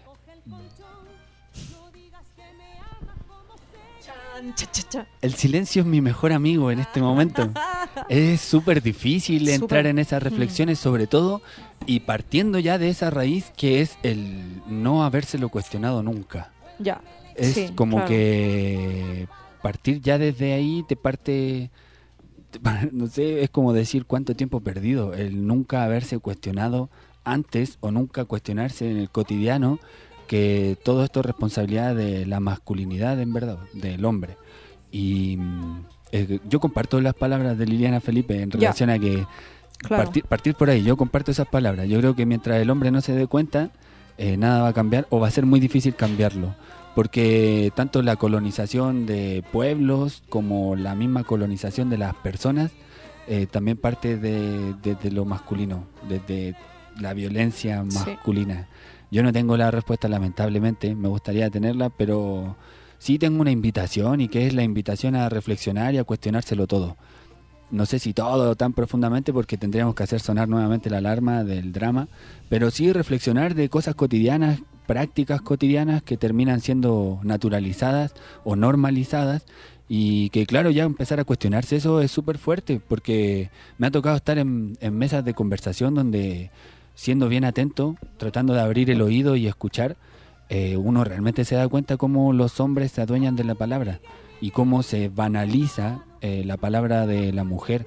Cha, cha, cha. El silencio es mi mejor amigo en este momento. Es súper difícil Súper. entrar en esas reflexiones, sobre todo, y partiendo ya de esa raíz que es el no habérselo cuestionado nunca. Ya. Es sí, como claro. que partir ya desde ahí te parte, te pa- no sé, es como decir cuánto tiempo perdido, el nunca haberse cuestionado antes o nunca cuestionarse en el cotidiano que todo esto es responsabilidad de la masculinidad, en verdad, del hombre. Y mm, eh, yo comparto las palabras de Liliana Felipe en Ya. relación a que Claro. partir, partir por ahí, yo comparto esas palabras. Yo creo que mientras el hombre no se dé cuenta, eh, nada va a cambiar o va a ser muy difícil cambiarlo. Porque tanto la colonización de pueblos como la misma colonización de las personas eh, también parte de, de- de lo masculino, desde la violencia Sí. masculina. Yo no tengo la respuesta, lamentablemente, me gustaría tenerla, pero sí tengo una invitación, y que es la invitación a reflexionar y a cuestionárselo todo. No sé si todo tan profundamente, porque tendríamos que hacer sonar nuevamente la alarma del drama, pero sí reflexionar de cosas cotidianas, prácticas cotidianas que terminan siendo naturalizadas o normalizadas, y que claro, ya empezar a cuestionarse eso es súper fuerte, porque me ha tocado estar en, en mesas de conversación donde, siendo bien atento, tratando de abrir el oído y escuchar, eh, uno realmente se da cuenta cómo los hombres se adueñan de la palabra y cómo se banaliza eh, la palabra de la mujer,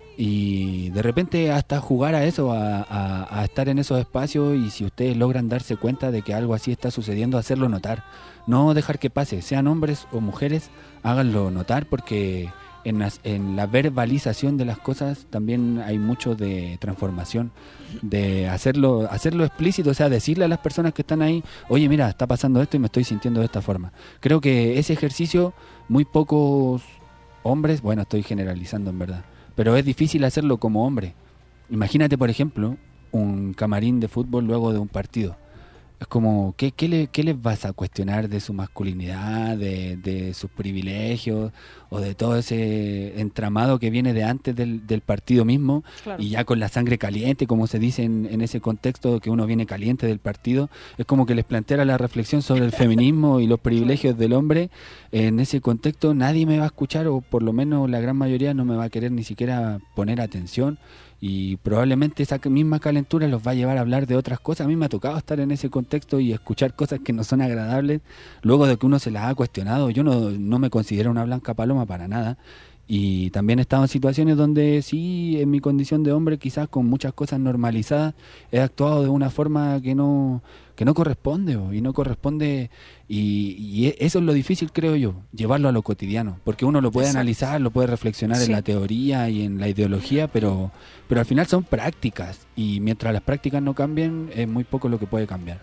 y de repente hasta jugar a eso, a, a- a estar en esos espacios, y si ustedes logran darse cuenta de que algo así está sucediendo, hacerlo notar, no dejar que pase, sean hombres o mujeres, háganlo notar, porque en, las- en la verbalización de las cosas también hay mucho de transformación, de hacerlo hacerlo explícito, o sea, decirle a las personas que están ahí, oye, mira, está pasando esto y me estoy sintiendo de esta forma. Creo que ese ejercicio muy pocos hombres, bueno, estoy generalizando en verdad, pero es difícil hacerlo como hombre. Imagínate, por ejemplo, un camarín de fútbol luego de un partido. Es como, ¿qué, qué, le, qué les vas a cuestionar de su masculinidad, de, de sus privilegios, o de todo ese entramado que viene de antes del, del partido mismo? Claro. Y ya con la sangre caliente, como se dice en, en ese contexto, que uno viene caliente del partido, es como que les planteara la reflexión sobre el feminismo y los privilegios del hombre. En ese contexto nadie me va a escuchar, o por lo menos la gran mayoría no me va a querer ni siquiera poner atención, y probablemente esa misma calentura los va a llevar a hablar de otras cosas. A mí me ha tocado estar en ese contexto y escuchar cosas que no son agradables luego de que uno se las ha cuestionado. Yo no, no me considero una blanca paloma para nada, y también he estado en situaciones donde sí, en mi condición de hombre, quizás con muchas cosas normalizadas, he actuado de una forma que no que no corresponde, o, y no corresponde, y, y e- eso es lo difícil, creo yo, llevarlo a lo cotidiano, porque uno lo puede Exacto. analizar, lo puede reflexionar Sí. en la teoría y en la ideología, pero pero al final son prácticas, y mientras las prácticas no cambien, es muy poco lo que puede cambiar.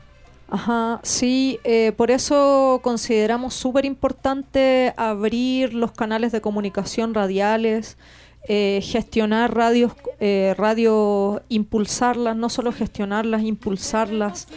Ajá, sí, eh, por eso consideramos súper importante abrir los canales de comunicación radiales, eh, gestionar radios, eh, radios, impulsarlas, no solo gestionarlas, impulsarlas,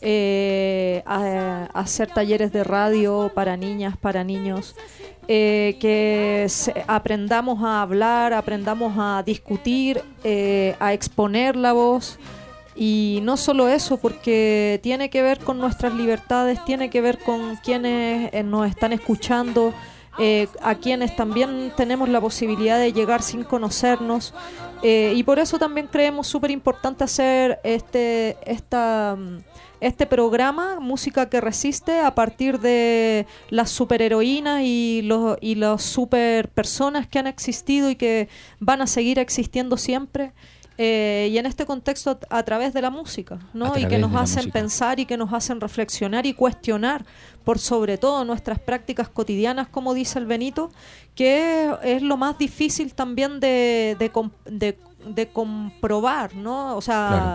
eh, a- a hacer talleres de radio para niñas, para niños, eh, que se- aprendamos a hablar, aprendamos a discutir, eh, a exponer la voz. Y no solo eso, porque tiene que ver con nuestras libertades, tiene que ver con quienes eh, nos están escuchando, eh, a quienes también tenemos la posibilidad de llegar sin conocernos. Eh, y por eso también creemos súper importante hacer este, esta, mm, este programa, Música que Resiste, a partir de las superheroínas y los, y las super personas que han existido y que van a seguir existiendo siempre. Eh, y en este contexto a, a través de la música, ¿no? A Y que través nos de la hacen música. pensar y que nos hacen reflexionar y cuestionar por sobre todo nuestras prácticas cotidianas, como dice el Benito, que es lo más difícil también de, de, com- de- de comprobar, ¿no? O sea, Claro.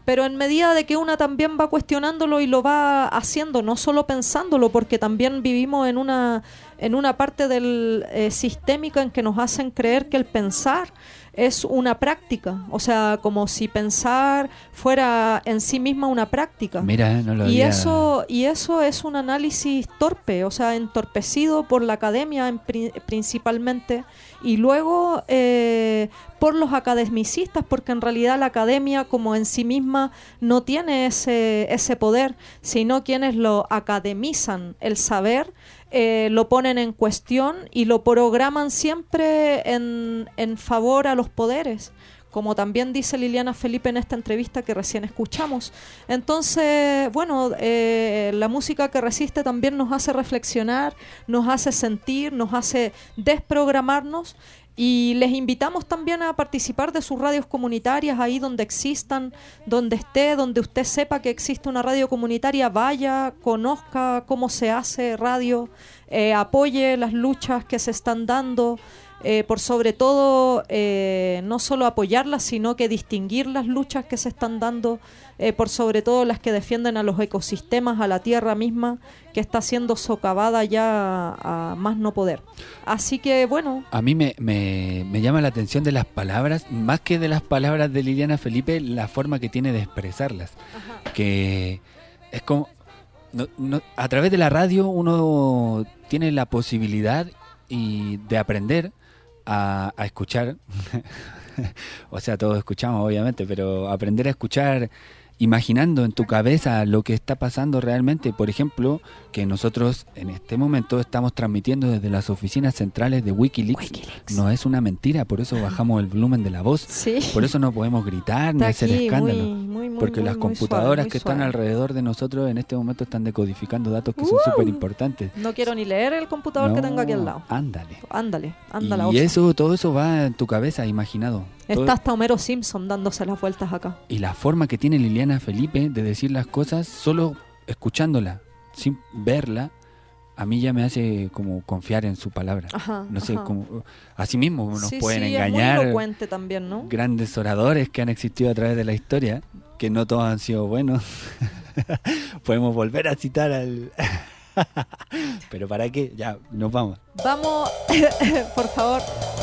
pero en medida de que una también va cuestionándolo y lo va haciendo, no solo pensándolo, porque también vivimos en una, en una parte del eh, sistémica en que nos hacen creer que el pensar es una práctica, o sea, como si pensar fuera en sí misma una práctica. Mira, no lo y había... eso y eso es un análisis torpe, o sea, entorpecido por la academia en pri- principalmente, y luego eh, por los academicistas, porque en realidad la academia como en sí misma no tiene ese, ese poder, sino quienes lo academizan, el saber, Eh, lo ponen en cuestión y lo programan siempre en, en favor a los poderes, como también dice Liliana Felipe en esta entrevista que recién escuchamos. Entonces, bueno, eh, la música que resiste también nos hace reflexionar, nos hace sentir, nos hace desprogramarnos. Y les invitamos también a participar de sus radios comunitarias, ahí donde existan, donde esté, donde usted sepa que existe una radio comunitaria, vaya, conozca cómo se hace radio, eh, apoye las luchas que se están dando, eh, por sobre todo eh, no solo apoyarlas, sino que distinguir las luchas que se están dando, eh, por sobre todo las que defienden a los ecosistemas, a la tierra misma, que está siendo socavada ya a, a más no poder. Así que bueno... A mí me, me, me llama la atención de las palabras, más que de las palabras de Liliana Felipe, la forma que tiene de expresarlas. Ajá. Que es como... No, no, a través de la radio uno tiene la posibilidad y de aprender a, a escuchar. O sea, todos escuchamos obviamente, pero aprender a escuchar imaginando en tu cabeza lo que está pasando realmente. Por ejemplo, que nosotros en este momento estamos transmitiendo desde las oficinas centrales de Wikileaks. Wikileaks. No es una mentira, por eso bajamos el volumen de la voz. Sí. Por eso no podemos gritar ni hacer escándalo. Muy, muy, muy, porque muy, las computadoras suave, que están suave. alrededor de nosotros en este momento están decodificando datos que uh, son súper importantes. No quiero ni leer el computador no, que tengo aquí al lado. Ándale. Ándale, ándale. Y eso, todo eso va en tu cabeza, imaginado. Está todo... hasta Homero Simpson dándose las vueltas acá. Y la forma que tiene Liliana Felipe de decir las cosas, solo escuchándola, sin verla, a mí ya me hace como confiar en su palabra. Ajá, no sé, ajá. como así mismo nos sí, pueden sí, engañar. Es muy elocuente también, ¿no? Grandes oradores que han existido a través de la historia, que no todos han sido buenos. Podemos volver a citar al... Pero ¿para qué? Ya, nos vamos. Vamos, por favor...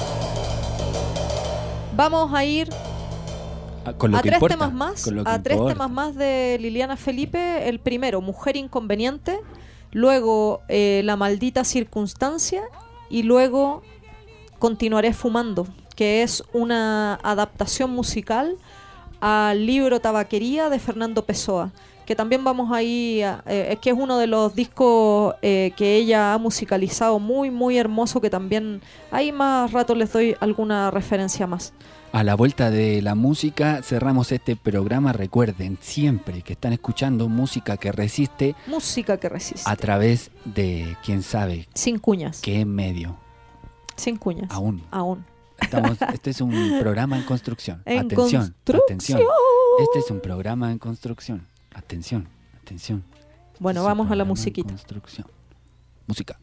Vamos a ir a, con lo a que tres importa, temas más, con lo que a tres importa. temas más de Liliana Felipe. El primero, Mujer Inconveniente, luego eh, La Maldita Circunstancia y luego Continuaré Fumando, que es una adaptación musical al libro Tabaquería de Fernando Pessoa, que también vamos ahí, eh, que es uno de los discos eh, que ella ha musicalizado muy, muy hermoso, que también ahí más rato les doy alguna referencia más. A la vuelta de la música cerramos este programa. Recuerden siempre que están escuchando música que resiste. Música que resiste. A través de, quién sabe. Sin cuñas. ¿Qué medio? Sin cuñas. Aún. Aún. Estamos, este es un programa en construcción. En atención, construcción. atención. Este es un programa en construcción. Atención, atención. Bueno, este vamos a la musiquita. Construcción. Música.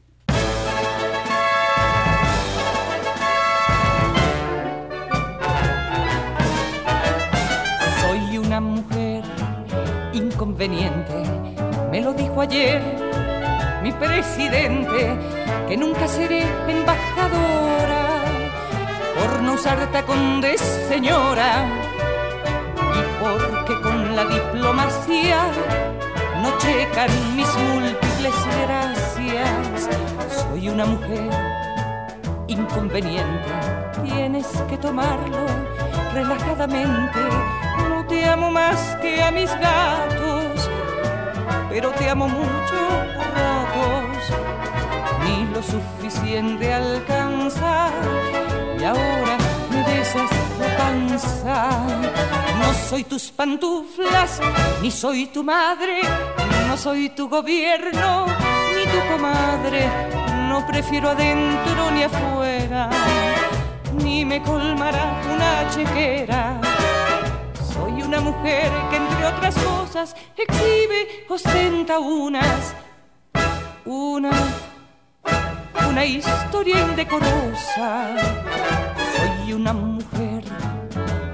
Soy una mujer inconveniente, me lo dijo ayer mi presidente, que nunca seré embajadora por no usar tacón de señora. Y porque con la diplomacia no checan mis múltiples gracias. Soy una mujer inconveniente, tienes que tomarlo relajadamente. No te amo más que a mis gatos, pero te amo mucho a ratos. Ni lo suficiente alcanza y ahora me besas la panza. No soy tus pantuflas, ni soy tu madre, no soy tu gobierno, ni tu comadre. No prefiero adentro ni afuera, ni me colmará una chequera. Soy una mujer que entre otras cosas exhibe, ostenta unas, una, una historia indecorosa. Soy una mujer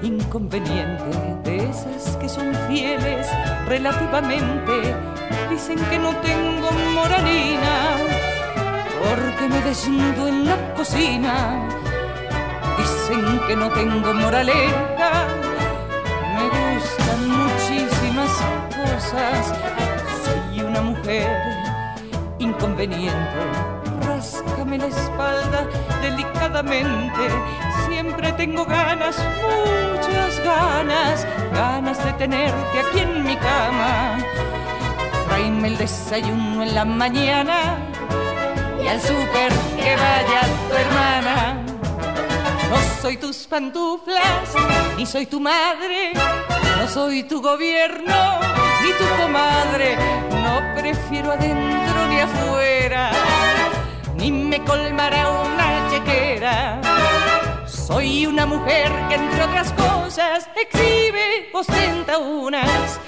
inconveniente de esas que son fieles relativamente. Dicen que no tengo moralina porque me desnudo en la cocina. Dicen que no tengo moraleja, me gustan muchísimas cosas. Soy una mujer inconveniente, ráscame la espalda delicadamente. Siempre tengo ganas, muchas ganas, ganas de tenerte aquí en mi cama. Tráeme el desayuno en la mañana y al súper que vaya tu hermana. No soy tus pantuflas, ni soy tu madre, no soy tu gobierno, ni tu comadre. No prefiero adentro ni afuera, ni me colmará una chequera. Soy una mujer que entre otras cosas exhibe, ostenta unas,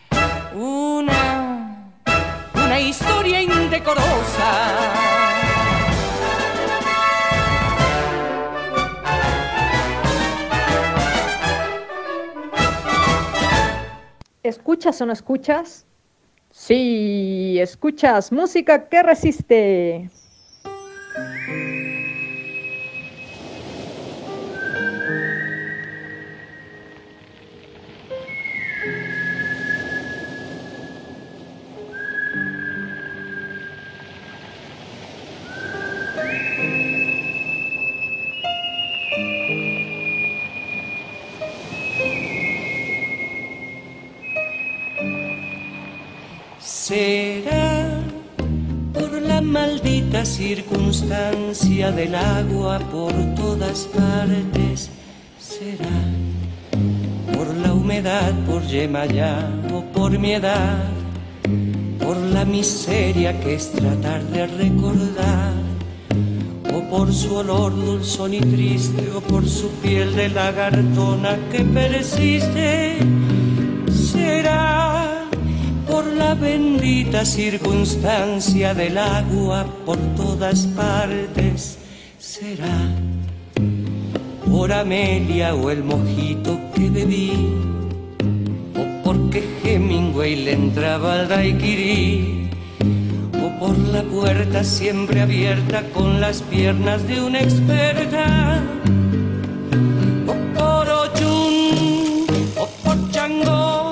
una, una historia indecorosa. ¿Escuchas o no escuchas? Sí, escuchas música que resiste. Será por la maldita circunstancia del agua por todas partes. Será por la humedad, por Yemayá o por mi edad, por la miseria que es tratar de recordar, o por su olor dulzón y triste, o por su piel de lagartona que persiste. Será por la bendita circunstancia del agua por todas partes. Será por Amelia o el mojito que bebí, o porque Hemingway le entraba al daiquiri, o por la puerta siempre abierta con las piernas de una experta, o por Ochun, o por Changó.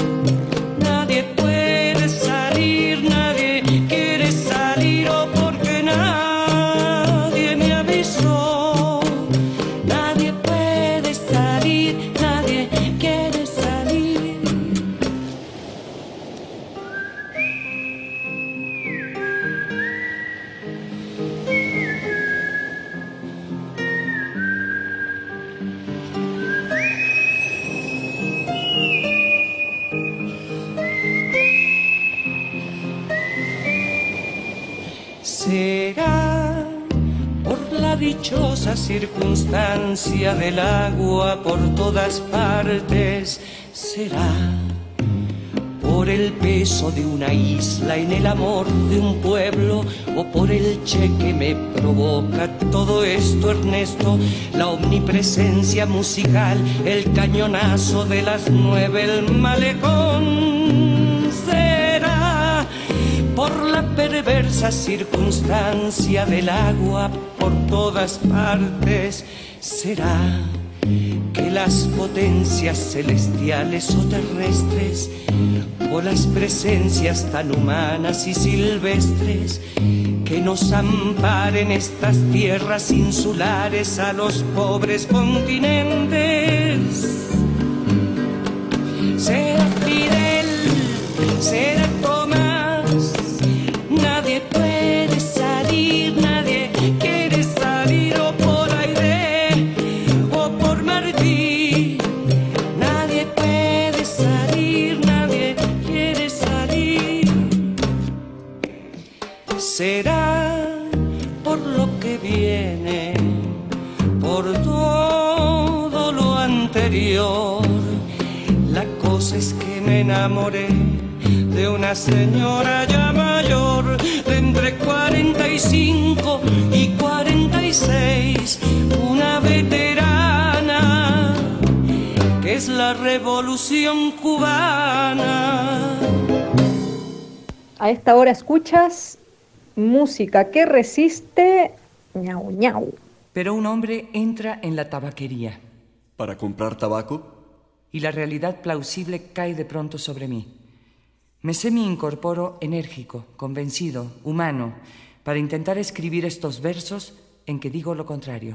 Será por la dichosa circunstancia del agua por todas partes. Será por el peso de una isla en el amor de un pueblo, o por el che que me provoca todo esto, Ernesto, la omnipresencia musical, el cañonazo de las nueve, el malecón. Será por la perversa circunstancia del agua por todas partes. Será que las potencias celestiales o terrestres, o las presencias tan humanas y silvestres, que nos amparen estas tierras insulares a los pobres continentes. Será Fidel, será Tomás, nadie puede salir, nadie quiere salir, o por Aide o por Martí, nadie puede salir, nadie quiere salir. Será por lo que viene, por todo lo anterior. La cosa es que me enamoré de una señora ya mayor, de entre cuarenta y cinco y cuarenta y seis, una veterana es la revolución cubana. A esta hora escuchas música que resiste, ñau ñau. Pero un hombre entra en la tabaquería. ¿Para comprar tabaco? Y la realidad plausible cae de pronto sobre mí. Me semi-incorporo enérgico, convencido, humano, para intentar escribir estos versos en que digo lo contrario.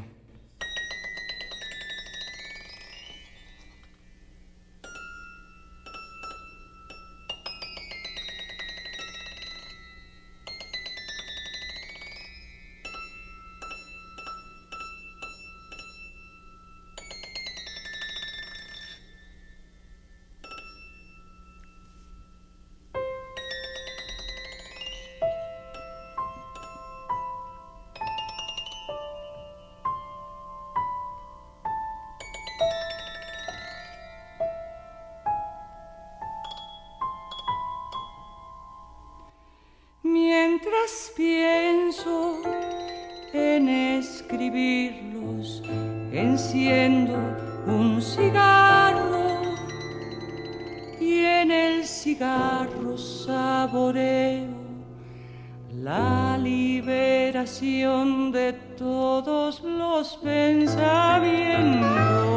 Mientras pienso en escribirlos, enciendo un cigarro y en el cigarro saboreo la liberación de todos los pensamientos.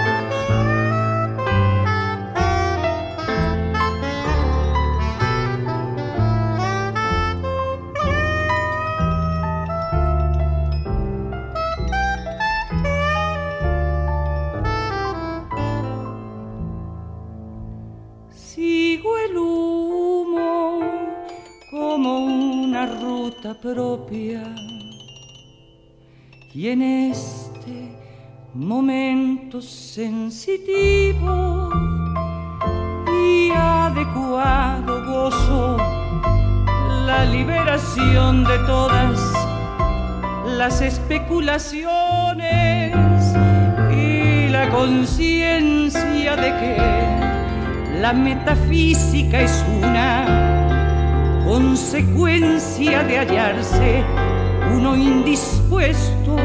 Propia y en este momento sensitivo y adecuado gozo la liberación de todas las especulaciones y la conciencia de que la metafísica es una consecuencia de hallarse uno indispuesto.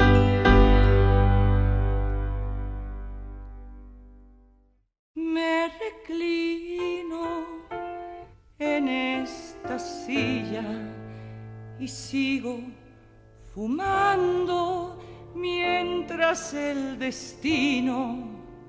Me reclino en esta silla y sigo fumando mientras el destino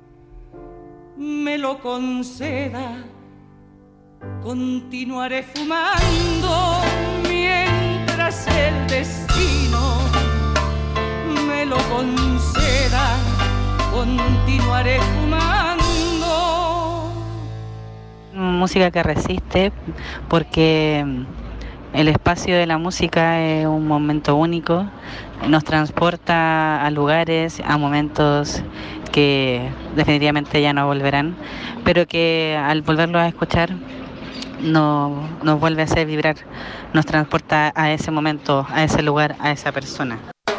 me lo conceda. Continuaré fumando mientras el destino me lo conceda. Continuaré fumando. Música que resiste, porque el espacio de la música es un momento único, nos transporta a lugares, a momentos que definitivamente ya no volverán, pero que al volverlo a escuchar no, nos vuelve a hacer vibrar, nos transporta a ese momento, a ese lugar, a esa persona.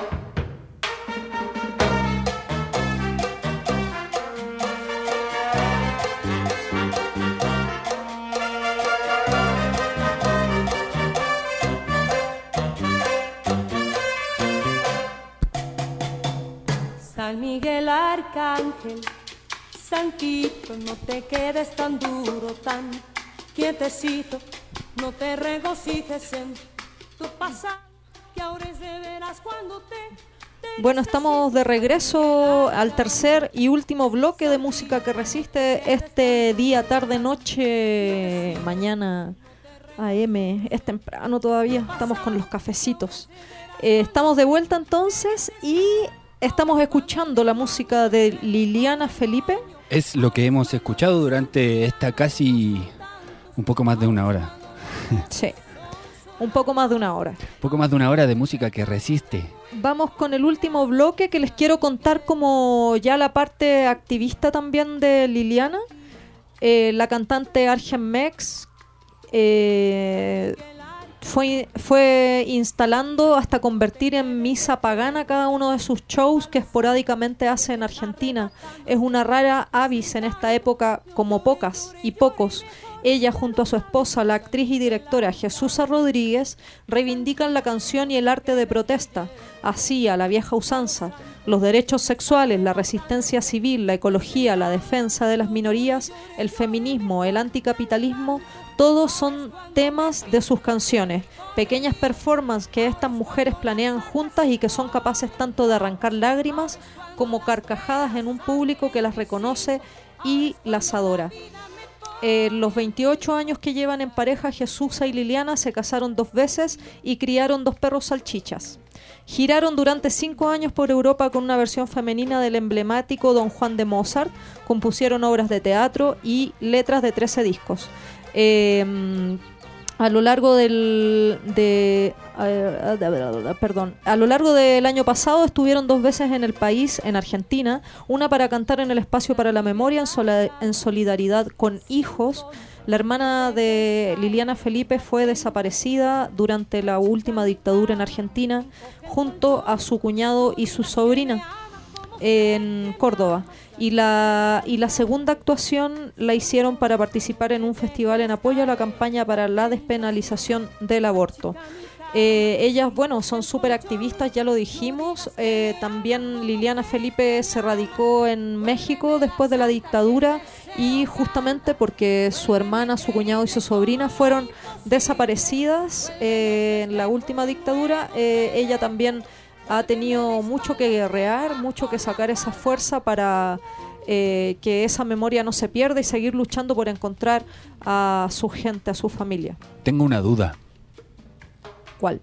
San Miguel Arcángel, Santito, no te quedes tan duro, tan quietecito, no te regocijes en tu pasado, que ahora es de veras cuando te... te Bueno, estamos de regreso al tercer y último bloque de Música que Resiste, este día, tarde, noche, mañana, A M, es temprano todavía, estamos con los cafecitos. Eh, estamos de vuelta entonces y estamos escuchando la música de Liliana Felipe. Es lo que hemos escuchado durante esta casi un poco más de una hora. Sí, un poco más de una hora. Un poco más de una hora de música que resiste. Vamos con el último bloque que les quiero contar como ya la parte activista también de Liliana. Eh, la cantante Argen Mex eh, fue, fue instalando hasta convertir en misa pagana cada uno de sus shows que esporádicamente hace en Argentina. Es una rara avis en esta época como pocas y pocos. Ella, junto a su esposa, la actriz y directora Jesusa Rodríguez, reivindican la canción y el arte de protesta, así a la vieja usanza. Los derechos sexuales, la resistencia civil, la ecología, la defensa de las minorías, el feminismo, el anticapitalismo, todos son temas de sus canciones, pequeñas performances que estas mujeres planean juntas y que son capaces tanto de arrancar lágrimas como carcajadas en un público que las reconoce y las adora. Eh, los veintiocho años que llevan en pareja, Jesusa y Liliana se casaron dos veces y criaron dos perros salchichas. Giraron durante cinco años por Europa con una versión femenina del emblemático Don Juan de Mozart, compusieron obras de teatro y letras de trece discos. Eh, a lo largo del de, uh, perdón, a lo largo del año pasado estuvieron dos veces en el país, en Argentina, una para cantar en el Espacio para la Memoria en, sola, en solidaridad con hijos. La hermana de Liliana Felipe fue desaparecida durante la última dictadura en Argentina, junto a su cuñado y su sobrina en Córdoba. Y la, y la segunda actuación la hicieron para participar en un festival en apoyo a la campaña para la despenalización del aborto. Eh, ellas, bueno, son súper activistas, ya lo dijimos. Eh, también Liliana Felipe se radicó en México después de la dictadura y justamente porque su hermana, su cuñado y su sobrina fueron desaparecidas eh, en la última dictadura, eh, ella también ha tenido mucho que guerrear, mucho que sacar esa fuerza para eh, que esa memoria no se pierda y seguir luchando por encontrar a su gente, a su familia. Tengo una duda. ¿Cuál?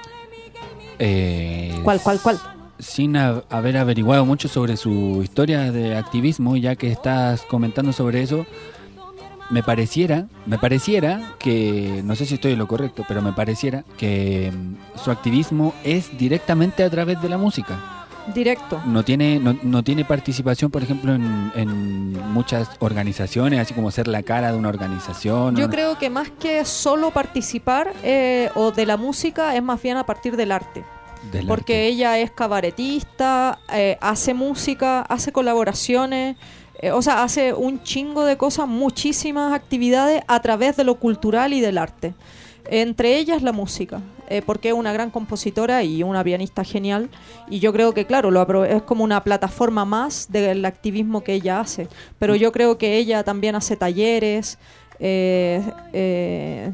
Eh, ¿Cuál, cuál, cuál? Sin a- haber averiguado mucho sobre su historia de activismo, ya que estás comentando sobre eso, me pareciera, me pareciera que, no sé si estoy en lo correcto, pero me pareciera que mm, su activismo es directamente a través de la música. Directo. No tiene, no, no tiene participación, por ejemplo, en, en muchas organizaciones, así como ser la cara de una organización. Yo o- creo que más que solo participar eh, o de la música, es más bien a partir del arte. del Porque arte. ella es cabaretista, eh, hace música, hace colaboraciones, eh, o sea, hace un chingo de cosas, muchísimas actividades a través de lo cultural y del arte. Entre ellas la música, eh, porque es una gran compositora y una pianista genial. Y yo creo que, claro, lo apro- es como una plataforma más del activismo que ella hace. Pero yo creo que ella también hace talleres, eh, eh,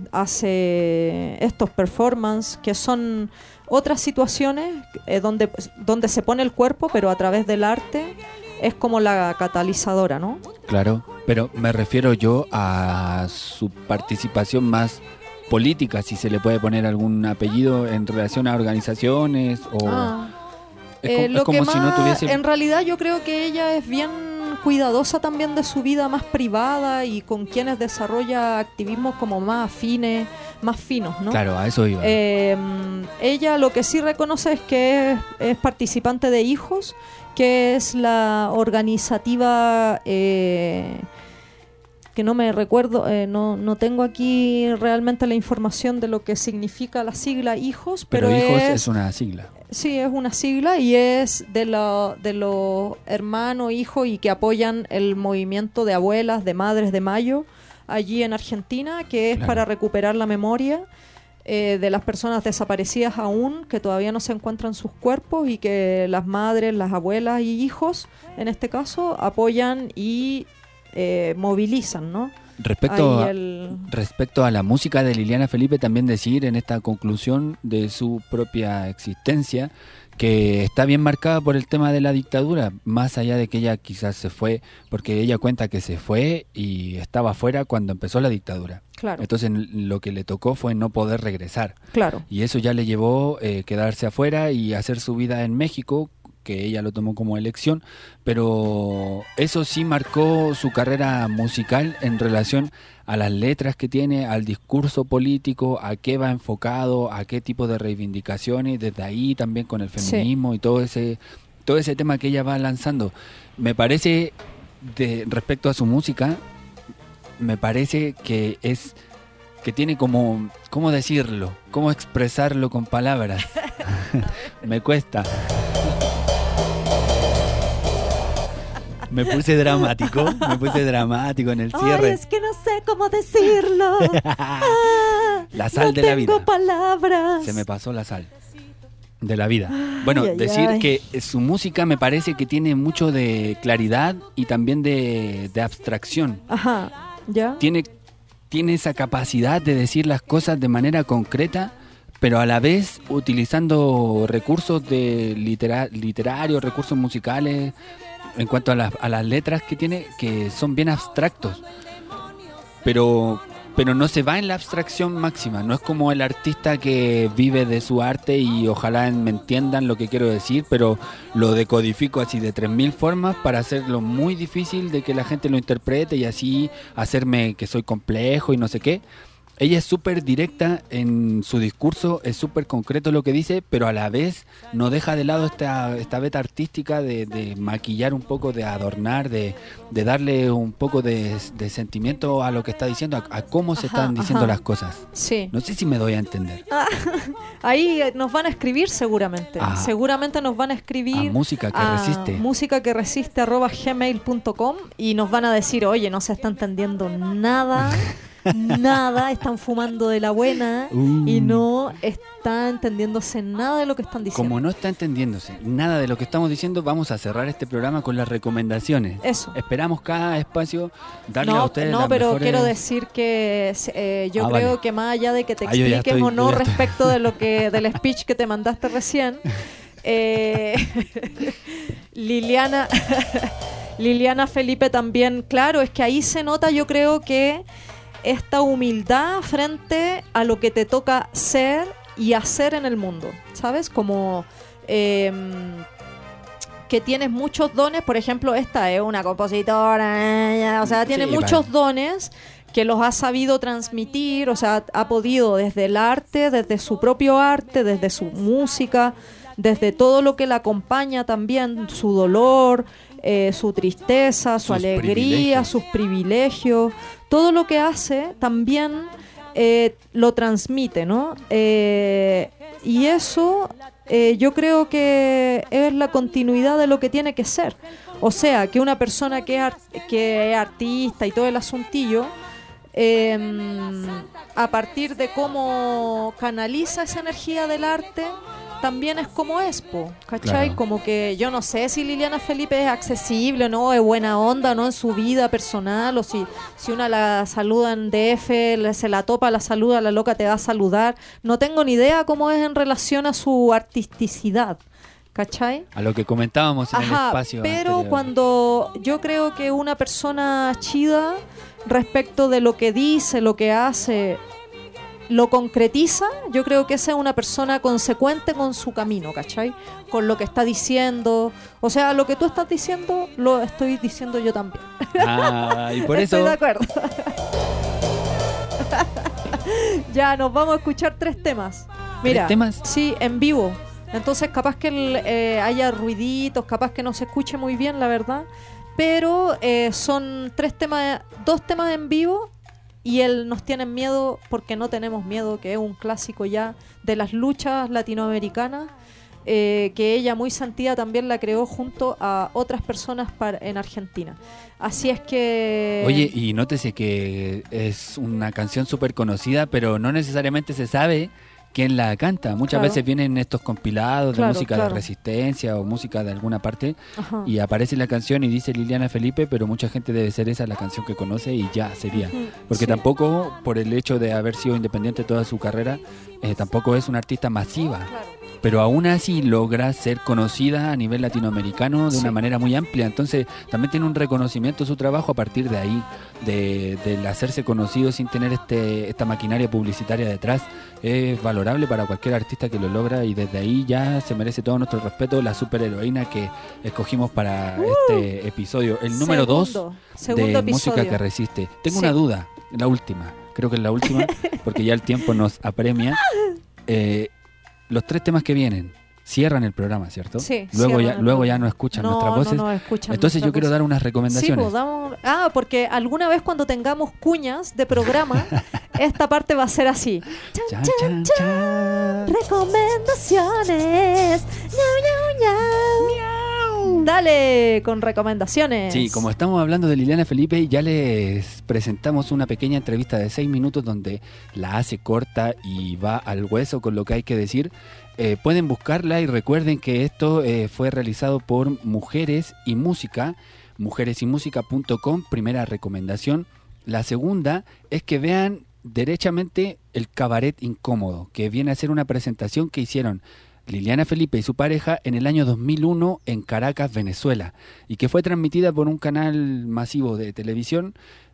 hace estos performances que son otras situaciones eh, donde, donde se pone el cuerpo, pero a través del arte es como la catalizadora, ¿no? Claro, pero me refiero yo a su participación más política, si se le puede poner algún apellido en relación a organizaciones o... Ah. Es, Eh, co- es lo como que si no más- tuviese... En realidad yo creo que ella es bien cuidadosa también de su vida más privada y con quienes desarrolla activismos como más afines, más finos, ¿no? Claro, a eso iba. Eh, ella lo que sí reconoce es que es, es participante de Hijos, que es la organizativa... Eh, que no me recuerdo, eh, no, no tengo aquí realmente la información de lo que significa la sigla Hijos, pero, pero hijos es, es una sigla. sí, es una sigla y es de, la, de los hermanos, hijos y que apoyan el movimiento de abuelas, de madres de Mayo, allí en Argentina, que es Claro. para recuperar la memoria eh, de las personas desaparecidas aún, que todavía no se encuentran sus cuerpos y que las madres, las abuelas y hijos, en este caso, apoyan y eh, movilizan, ¿no? Respecto Ahí a, el- respecto a la música de Liliana Felipe, también decir en esta conclusión de su propia existencia que está bien marcada por el tema de la dictadura, más allá de que ella quizás se fue, porque ella cuenta que se fue y estaba afuera cuando empezó la dictadura. Claro. Entonces lo que le tocó fue no poder regresar. Claro. Y eso ya le llevó eh, quedarse afuera y hacer su vida en México, que ella lo tomó como elección, pero eso sí marcó su carrera musical en relación a las letras que tiene, al discurso político, a qué va enfocado, a qué tipo de reivindicaciones, desde ahí también con el feminismo y todo ese todo ese tema que ella va lanzando. Me parece, de respecto a su música, me parece que es que tiene como, ¿cómo decirlo? ¿Cómo expresarlo con palabras? Me cuesta. Me puse dramático, me puse dramático en el cierre. Ay, es que no sé cómo decirlo. Ah, la sal no de la vida. tengo palabras. Se me pasó la sal de la vida. Bueno, ay, decir ay. que su música me parece que tiene mucho de claridad y también de, de abstracción. Ajá, ¿ya? Tiene, tiene esa capacidad de decir las cosas de manera concreta, pero a la vez utilizando recursos de litera, literarios, recursos musicales, en cuanto a, la, a las letras que tiene, que son bien abstractos. Pero... pero no se va en la abstracción máxima, no es como el artista que vive de su arte y ojalá me entiendan lo que quiero decir, pero lo decodifico así de tres mil formas para hacerlo muy difícil de que la gente lo interprete y así hacerme que soy complejo y no sé qué. Ella es súper directa en su discurso, es súper concreto lo que dice, pero a la vez no deja de lado esta, esta beta artística de, de maquillar un poco, de adornar, de, de darle un poco de, de sentimiento a lo que está diciendo, a, a cómo se Ajá, están diciendo ajá. las cosas. Sí. No sé si me doy a entender. Ah, ahí nos van a escribir seguramente. Ah. Seguramente nos van a escribir A música que a resiste. música que resiste arroba gmail punto com y nos van a decir, oye, no se está entendiendo nada. Nada, están fumando de la buena Uh. y no está entendiéndose nada de lo que están diciendo. Como no está entendiéndose nada de lo que estamos diciendo, vamos a cerrar este programa con las recomendaciones. Eso. Esperamos cada espacio darle a No, ustedes no las pero mejores... quiero decir que eh, yo Ah, creo vale. que más allá de que te Ah, yo ya expliques estoy- o no yo ya estoy. respecto de lo que del speech que te mandaste recién, eh, Liliana Liliana Felipe también, claro, es que ahí se nota, yo creo que esta humildad frente a lo que te toca ser y hacer en el mundo, ¿sabes? Como eh, que tienes muchos dones, por ejemplo, esta es una compositora, o sea, tiene Sí, muchos vale. dones que los ha sabido transmitir, o sea, ha podido desde el arte, desde su propio arte, desde su música, desde todo lo que la acompaña también, su dolor, eh, su tristeza, su Sus alegría, privilegios. sus privilegios, todo lo que hace también eh, lo transmite, ¿no? Eh, y eso eh, yo creo que es la continuidad de lo que tiene que ser. O sea, que una persona que es, ar- que es artista y todo el asuntillo, eh, a partir de cómo canaliza esa energía del arte, también es como es, po, ¿cachai? Claro. Como que yo no sé si Liliana Felipe es accesible o no, es buena onda, ¿no? En su vida personal, o si, si una la saluda en D F, le- se la topa, la saluda, la loca te va a saludar. No tengo ni idea cómo es en relación a su artisticidad, ¿cachai? A lo que comentábamos en el Ajá, espacio pero anterior. cuando yo creo que una persona chida respecto de lo que dice, lo que hace, lo concretiza, yo creo que esa es una persona consecuente con su camino, ¿cachai? Con lo que está diciendo. O sea, lo que tú estás diciendo, lo estoy diciendo yo también. Ah, y por Estoy eso... de acuerdo. Ya, nos vamos a escuchar tres temas. Mira, ¿Tres temas? Sí, en vivo. Entonces, capaz que el, eh, haya ruiditos, capaz que no se escuche muy bien, la verdad. Pero eh, son tres temas, dos temas en vivo. Y él Nos tienen miedo porque no tenemos miedo, que es un clásico ya de las luchas latinoamericanas, eh, que ella muy sentida también la creó junto a otras personas para, en Argentina. Así es que... Oye, y nótese que es una canción súper conocida, pero no necesariamente se sabe quién la canta. Muchas Claro. veces vienen estos compilados Claro, de música claro. de resistencia o música de alguna parte Ajá. y aparece la canción y dice Liliana Felipe, pero mucha gente debe ser esa la canción que conoce y ya sería. Ujú, Porque sí. tampoco, por el hecho de haber sido independiente toda su carrera, eh, tampoco es una artista masiva. Pero aún así logra ser conocida a nivel latinoamericano de Sí. una manera muy amplia. Entonces también tiene un reconocimiento su trabajo a partir de ahí, de, del hacerse conocido sin tener este esta maquinaria publicitaria detrás. Es valorable para cualquier artista que lo logra y desde ahí ya se merece todo nuestro respeto, la superheroína que escogimos para este episodio. El número dos Segundo, de segundo Música episodio. que Resiste. Tengo Sí. una duda, la última, creo que es la última, porque ya el tiempo nos apremia. Eh, los tres temas que vienen cierran el programa, ¿cierto? Sí, Luego cierran ya, el luego ya programa. no escuchan No, nuestras no voces. nos escuchan Entonces yo nuestras quiero voces. dar unas Sí, recomendaciones. pues, damos- ah, porque alguna vez cuando tengamos cuñas de programa, esta parte va a ser así. Chan, chan, chan. Recomendaciones. Ñau, ñau, ñau. Dale, con recomendaciones. Sí, como estamos hablando de Liliana Felipe, ya les presentamos una pequeña entrevista de seis minutos donde la hace corta y va al hueso con lo que hay que decir. Eh, pueden buscarla y recuerden que esto eh, fue realizado por Mujeres y Música, mujeres y música punto com, primera recomendación. La segunda es que vean derechamente el Cabaret Incómodo, que viene a ser una presentación que hicieron Liliana Felipe y su pareja en el año dos mil uno en Caracas, Venezuela, y que fue transmitida por un canal masivo de televisión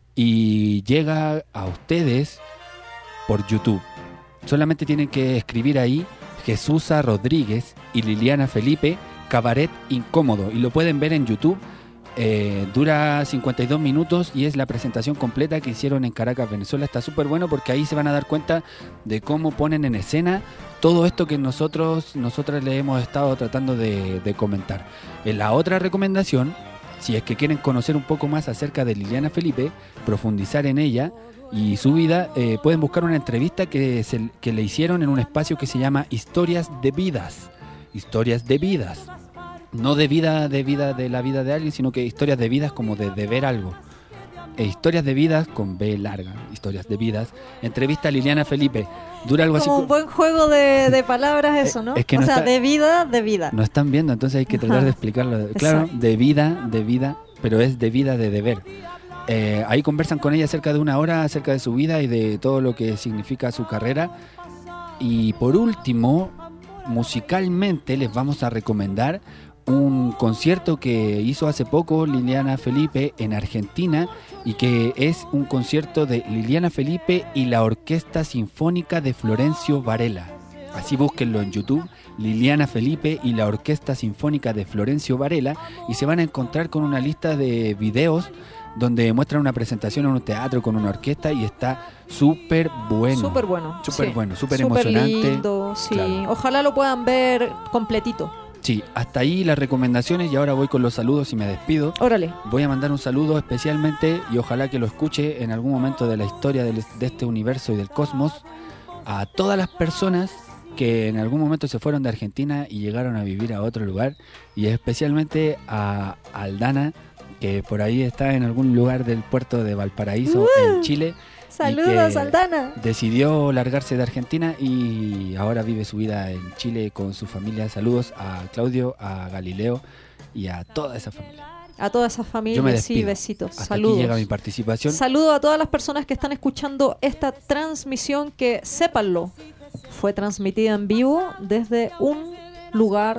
y llega a ustedes por YouTube. Solamente tienen que escribir ahí Jesusa Rodríguez y Liliana Felipe, Cabaret Incómodo, y lo pueden ver en YouTube. Eh, dura cincuenta y dos minutos y es la presentación completa que hicieron en Caracas, Venezuela. Está súper bueno porque ahí se van a dar cuenta de cómo ponen en escena todo esto que nosotros nosotras le hemos estado tratando de, de comentar. En la otra recomendación, si es que quieren conocer un poco más acerca de Liliana Felipe, profundizar en ella y su vida, eh, pueden buscar una entrevista que, se, que le hicieron en un espacio que se llama Historias de Vidas. Historias de Vidas. No de vida, de vida de la vida de alguien, sino que historias de vidas como de, de ver algo. E historias de vidas con B larga, historias de vidas. Entrevista a Liliana Felipe. Dura algo como así. Como un buen juego de, de palabras eso, ¿no? Es que o no sea, está, de vida, de vida. No están viendo, entonces hay que tratar Ajá. de explicarlo. Claro, Exacto. de vida, de vida, pero es de vida, de deber. Eh, ahí conversan con ella cerca de una hora, acerca de su vida y de todo lo que significa su carrera. Y por último, musicalmente les vamos a recomendar un concierto que hizo hace poco Liliana Felipe en Argentina y que es un concierto de Liliana Felipe y la Orquesta Sinfónica de Florencio Varela. Así búsquenlo en YouTube, Liliana Felipe y la Orquesta Sinfónica de Florencio Varela, y se van a encontrar con una lista de videos donde muestran una presentación en un teatro con una orquesta y está súper bueno. Súper bueno. Súper sí. bueno, súper Súper emocionante. lindo, sí. Claro. Ojalá lo puedan ver completito. Sí, hasta ahí las recomendaciones y ahora voy con los saludos y me despido. Órale. Voy a mandar un saludo especialmente y ojalá que lo escuche en algún momento de la historia del- de este universo y del cosmos a todas las personas que en algún momento se fueron de Argentina y llegaron a vivir a otro lugar, y especialmente a Aldana, que por ahí está en algún lugar del puerto de Valparaíso, Uh, en Chile. Saludos, y que Aldana. decidió largarse de Argentina y ahora vive su vida en Chile con su familia. Saludos a Claudio, a Galileo y a toda esa familia. A toda esa familia, Yo me sí, despido. besitos. Hasta Saludos. aquí llega mi participación. Saludo a todas las personas que están escuchando esta transmisión, que sépanlo, fue transmitida en vivo desde un lugar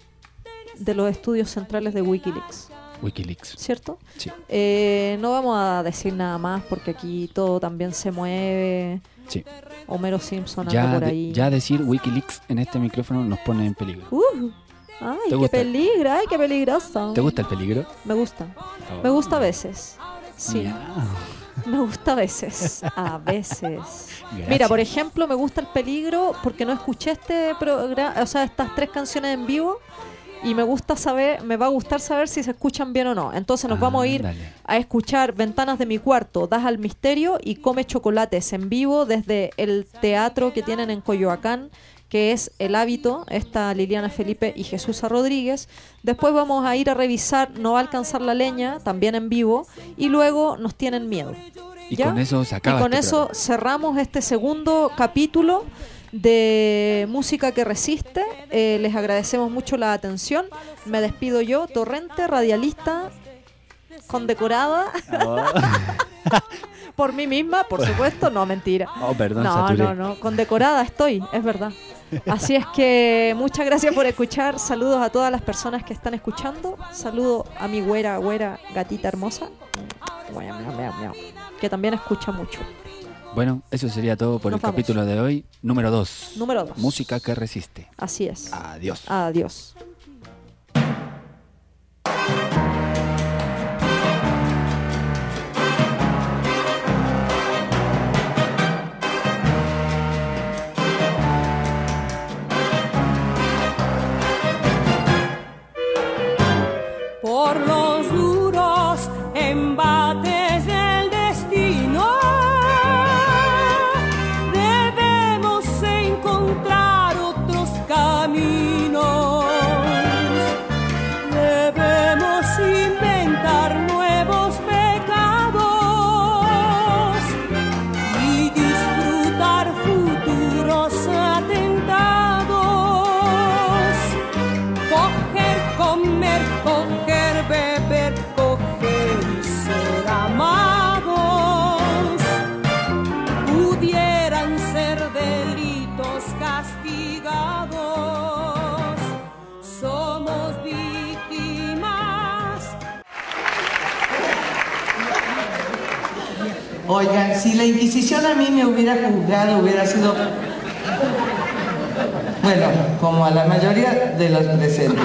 de los estudios centrales de Wikileaks. Wikileaks. ¿Cierto? Sí. Eh, no vamos a decir nada más porque aquí todo también se mueve. Sí. Homero Simpson anda Ya, por de- ahí. ya decir Wikileaks en este micrófono nos pone en peligro. Uh, ay, ¿Te qué gusta? peligro, ay, qué peligroso. ¿Te gusta el peligro? Me gusta. Oh. Me gusta a veces. Sí. Miau. Me gusta a veces. A veces. Gracias. Mira, por ejemplo, me gusta el peligro porque no escuché este programa, o sea, estas tres canciones en vivo, y me gusta saber, me va a gustar saber si se escuchan bien o no. Entonces nos vamos a ir Ándale. a escuchar Ventanas de mi cuarto, Das al misterio y Come chocolates en vivo desde el teatro que tienen en Coyoacán, que es El Hábito, esta Liliana Felipe y Jesusa Rodríguez. Después vamos a ir a revisar No va a alcanzar la leña, también en vivo, y luego Nos tienen miedo. Y ¿Ya? con eso se acaba Y con este eso programa. cerramos este segundo capítulo de Música que Resiste. Eh, les agradecemos mucho la atención. Me despido yo, Torrente, radialista, condecorada Oh. por mí misma, por supuesto. No, mentira. Oh, perdón, no, saturé. no, no, condecorada estoy, es verdad. Así es que muchas gracias por escuchar. Saludos a todas las personas que están escuchando. Saludo a mi güera, güera, gatita hermosa, miau, miau, miau, miau, que también escucha mucho. Bueno, eso sería todo por Nos el vamos. capítulo de hoy. Número dos. Número dos. Música que resiste. Así es. Adiós. Adiós. Por los duros embates del destino debemos encontrar otros caminos. Oigan, si la Inquisición a mí me hubiera juzgado, hubiera sido, bueno, como a la mayoría de los presentes.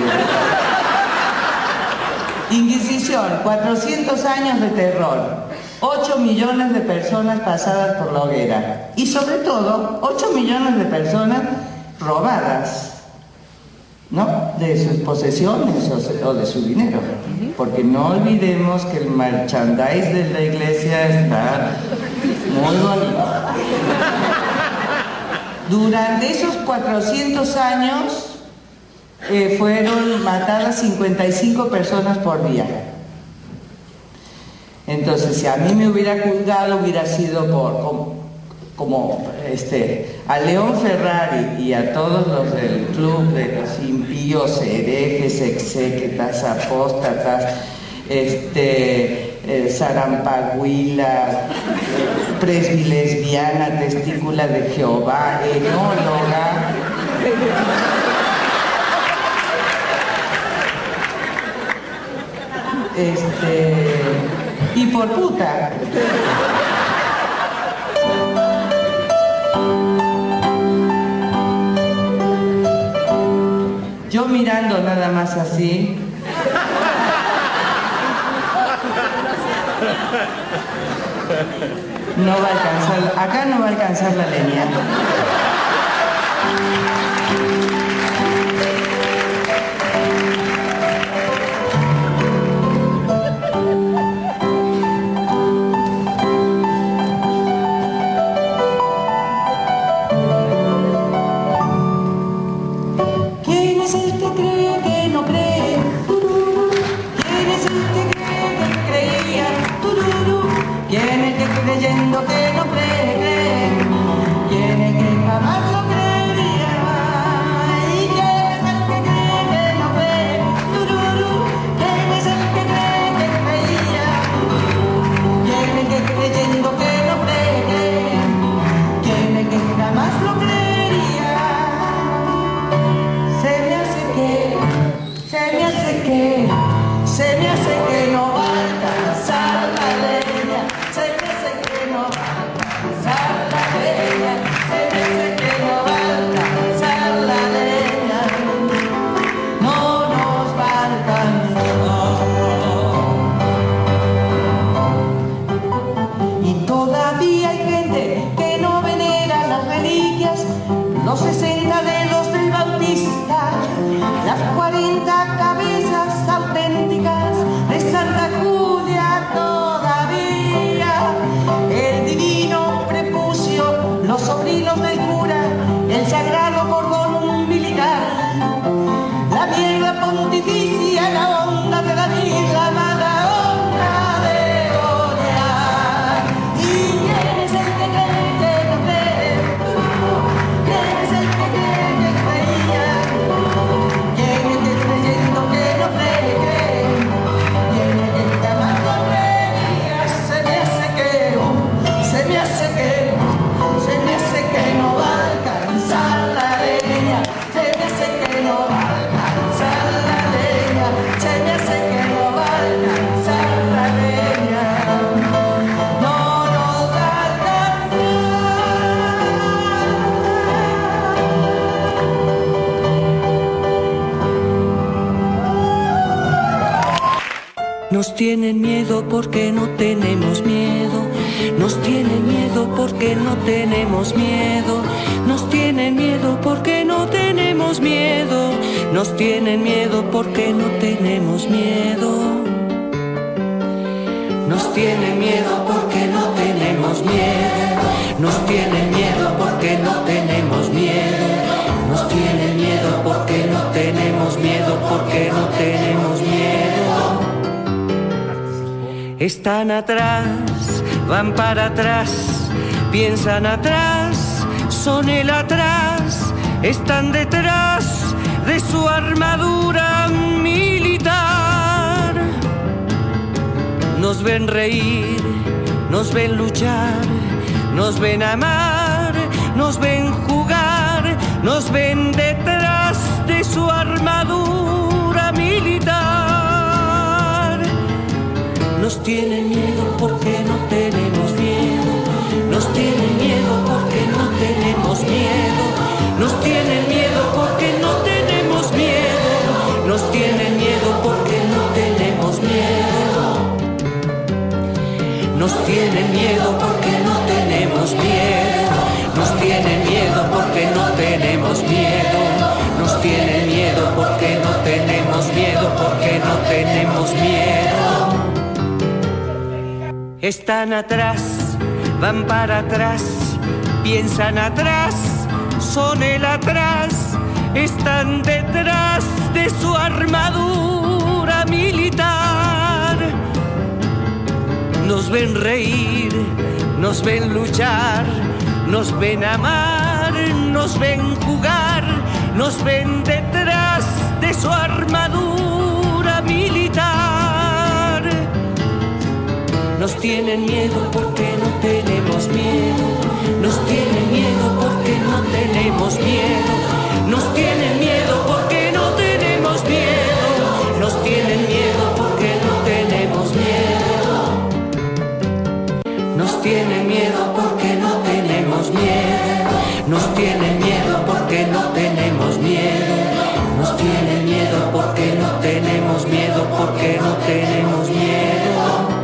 Inquisición, cuatrocientos años de terror, ocho millones de personas pasadas por la hoguera y sobre todo ocho millones de personas robadas, ¿no? De sus posesiones o de su dinero. Porque no olvidemos que el merchandise de la iglesia está muy bonito. Durante esos cuatrocientos años eh, fueron matadas cincuenta y cinco personas por día. Entonces, si a mí me hubiera juzgado, hubiera sido por como, como este, a León Ferrari y a todos los del club de los impíos, herejes, exégetas, apóstatas, este, eh, Zarampahuila, presbilesbiana, testícula de Jehová, enóloga. Este, y por puta. Yo mirando nada más así. No va a alcanzar, acá no va a alcanzar la leña. Creyendo que no cree, cree. ¿Quién es que jamás lo creería? ¿Y quién es el que cree que no cree? Tururú. ¿Quién es el que cree que creía? ¿Quién es que creyendo que no cree, cree? ¿Quién es que jamás lo creería? Se me hace que, se me hace que, se me hace que no va a alcanzar la leña. Se me hace que no va a alcanzar la leña. Se me hace que no va a alcanzar la leña. No nos va a alcanzar. Y todavía hay gente que no venera las reliquias, los sesenta dedos del Bautista, las cuarenta cabezas auténticas de Santa Julia todavía. El divino prepucio, los sobrinos del cura, el sagrado cordón umbilical, la mierda pontificia, la onda de David, la mala onda de Goliat. ¿Y quién es el que cree que no cree? ¿Quién es el que cree que creía? ¿Quién es el que creyendo que no cree, cree? ¿Quién es el que jamás lo creería? Se me hace que, se me hace que, se me hace que no va a alcanzar la leña. Se me hace que no va a alcanzar la leña. Se me hace que no va a alcanzar la leña. No nos va a Nos tienen miedo porque no tenemos miedo. Nos tienen miedo porque no tenemos miedo. Nos tienen miedo porque no tenemos miedo. Nos tienen miedo porque no tenemos miedo. Nos tienen miedo porque no tenemos miedo. Nos tienen miedo porque no tenemos miedo. Nos tienen miedo porque no tenemos miedo. Porque no tenemos miedo. Están atrás, van para atrás, piensan atrás, son el atrás, están detrás de su armadura militar. Nos ven reír, nos ven luchar, nos ven amar, nos ven jugar, nos ven detrás de su armadura militar. Nos tienen miedo porque no tenemos miedo. Nos tienen miedo porque no tenemos miedo. Nos tienen miedo porque no tenemos miedo. Nos tienen miedo porque no tenemos miedo. Nos tienen miedo porque no tenemos miedo. Nos tienen miedo porque no tenemos miedo. Nos tienen miedo porque no tenemos miedo, porque no tenemos miedo. Están atrás, van para atrás, piensan atrás, son el atrás, están detrás de su armadura militar. Nos ven reír, nos ven luchar, nos ven amar, nos ven jugar, nos ven detrás de su armadura militar. Nos tienen miedo porque no tenemos miedo. Nos tienen miedo porque no tenemos miedo. Nos tienen miedo porque no tenemos miedo. Nos tienen miedo porque no tenemos miedo. Nos tienen miedo porque no tenemos miedo. Nos tienen miedo porque no tenemos miedo. Nos tienen miedo porque no tenemos miedo, porque no tenemos miedo.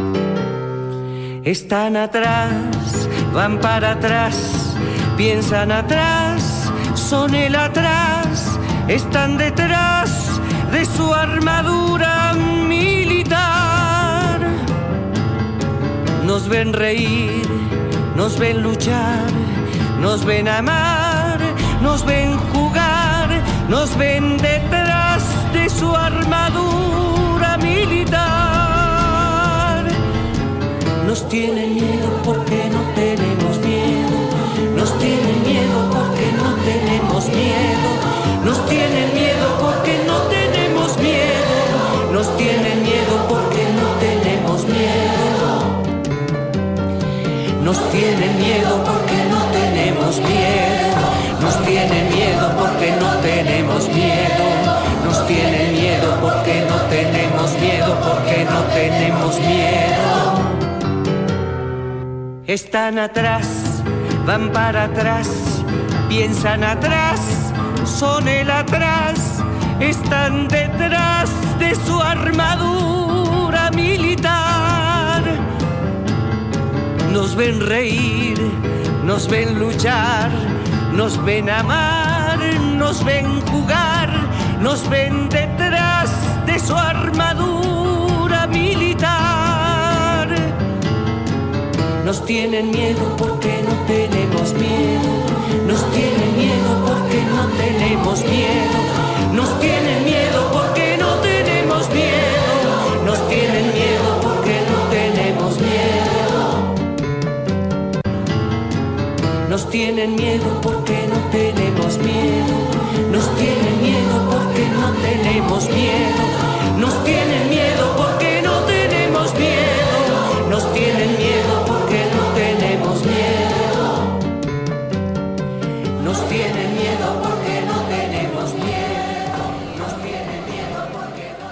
Están atrás, van para atrás, piensan atrás, son el atrás, están detrás de su armadura militar. Nos ven reír, nos ven luchar, nos ven amar, nos ven jugar, nos ven detrás de su armadura militar. Nos tienen miedo porque no tenemos miedo. Nos tienen miedo porque no tenemos miedo. Nos tienen miedo porque no tenemos miedo. Nos tienen miedo porque no tenemos miedo. Nos tienen miedo porque no tenemos miedo. Nos tienen miedo porque no tenemos miedo. Nos tienen miedo porque no tenemos miedo, porque no tenemos miedo. Están atrás, van para atrás, piensan atrás, son el atrás, están detrás de su armadura militar. Nos ven reír, nos ven luchar, nos ven amar, nos ven jugar, nos ven detrás de su armadura militar. Nos tienen miedo porque no tenemos miedo. Nos tienen miedo porque no tenemos miedo. Nos tienen miedo porque no tenemos miedo. Nos tienen miedo porque no tenemos miedo. Nos tienen miedo porque no tenemos miedo. Nos tienen miedo porque no tenemos miedo. Nos tienen miedo porque no tenemos miedo. Nos tienen miedo porque no tenemos miedo. Nos tienen miedo porque no tenemos miedo. Nos tienen miedo porque no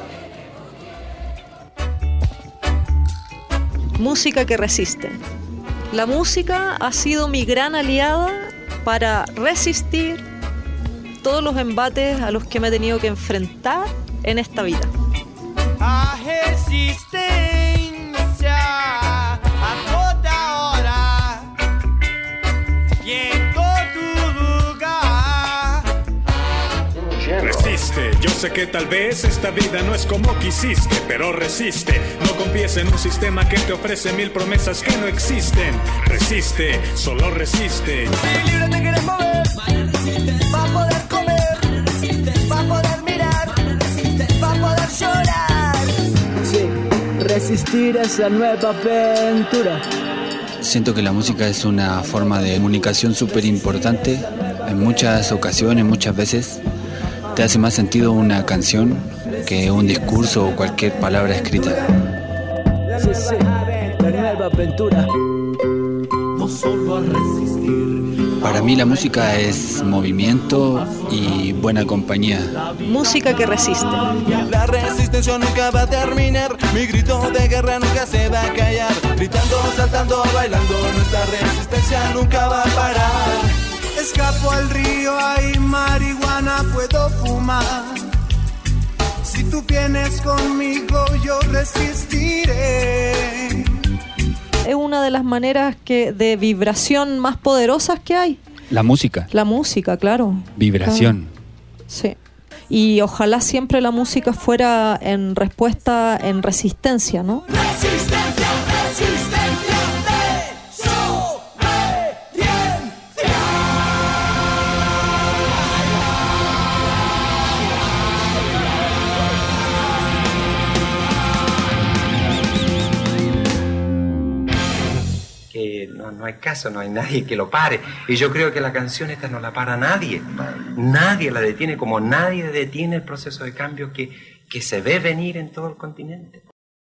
tenemos miedo. Música que resiste. La música ha sido mi gran aliada para resistir todos los embates a los que me he tenido que enfrentar en esta vida. A resistência a toda hora y en todo lugar. Resiste, yo sé que tal vez esta vida no es como quisiste, pero resiste. No confíes en un sistema que te ofrece mil promesas que no existen. Resiste, solo resiste. Si libre te quieres mover, va a poder comer, va a poder mirar, va a poder llorar. Sí, resistir es la nueva aventura. Siento que la música es una forma de comunicación súper importante. En muchas ocasiones, muchas veces, te hace más sentido una canción que un discurso o cualquier palabra escrita. Sí, sí, la nueva aventura. No solo a resistir, Para mí la música es movimiento y buena compañía. Música que resiste. La resistencia nunca va a terminar, mi grito de guerra nunca se va a callar. Gritando, saltando, bailando, nuestra resistencia nunca va a parar. Escapo al río, hay marihuana, puedo fumar. Si tú vienes conmigo, yo resistiré. Es una de las maneras que de vibración más poderosas que hay. La música. La música, claro. Vibración. Claro. Sí. Y ojalá siempre la música fuera en respuesta, en resistencia, ¿no? Resistencia, resistencia, que no, no hay caso, no hay nadie que lo pare. Y yo creo que la canción esta no la para nadie. Nadie la detiene, como nadie detiene el proceso de cambio que, que se ve venir en todo el continente.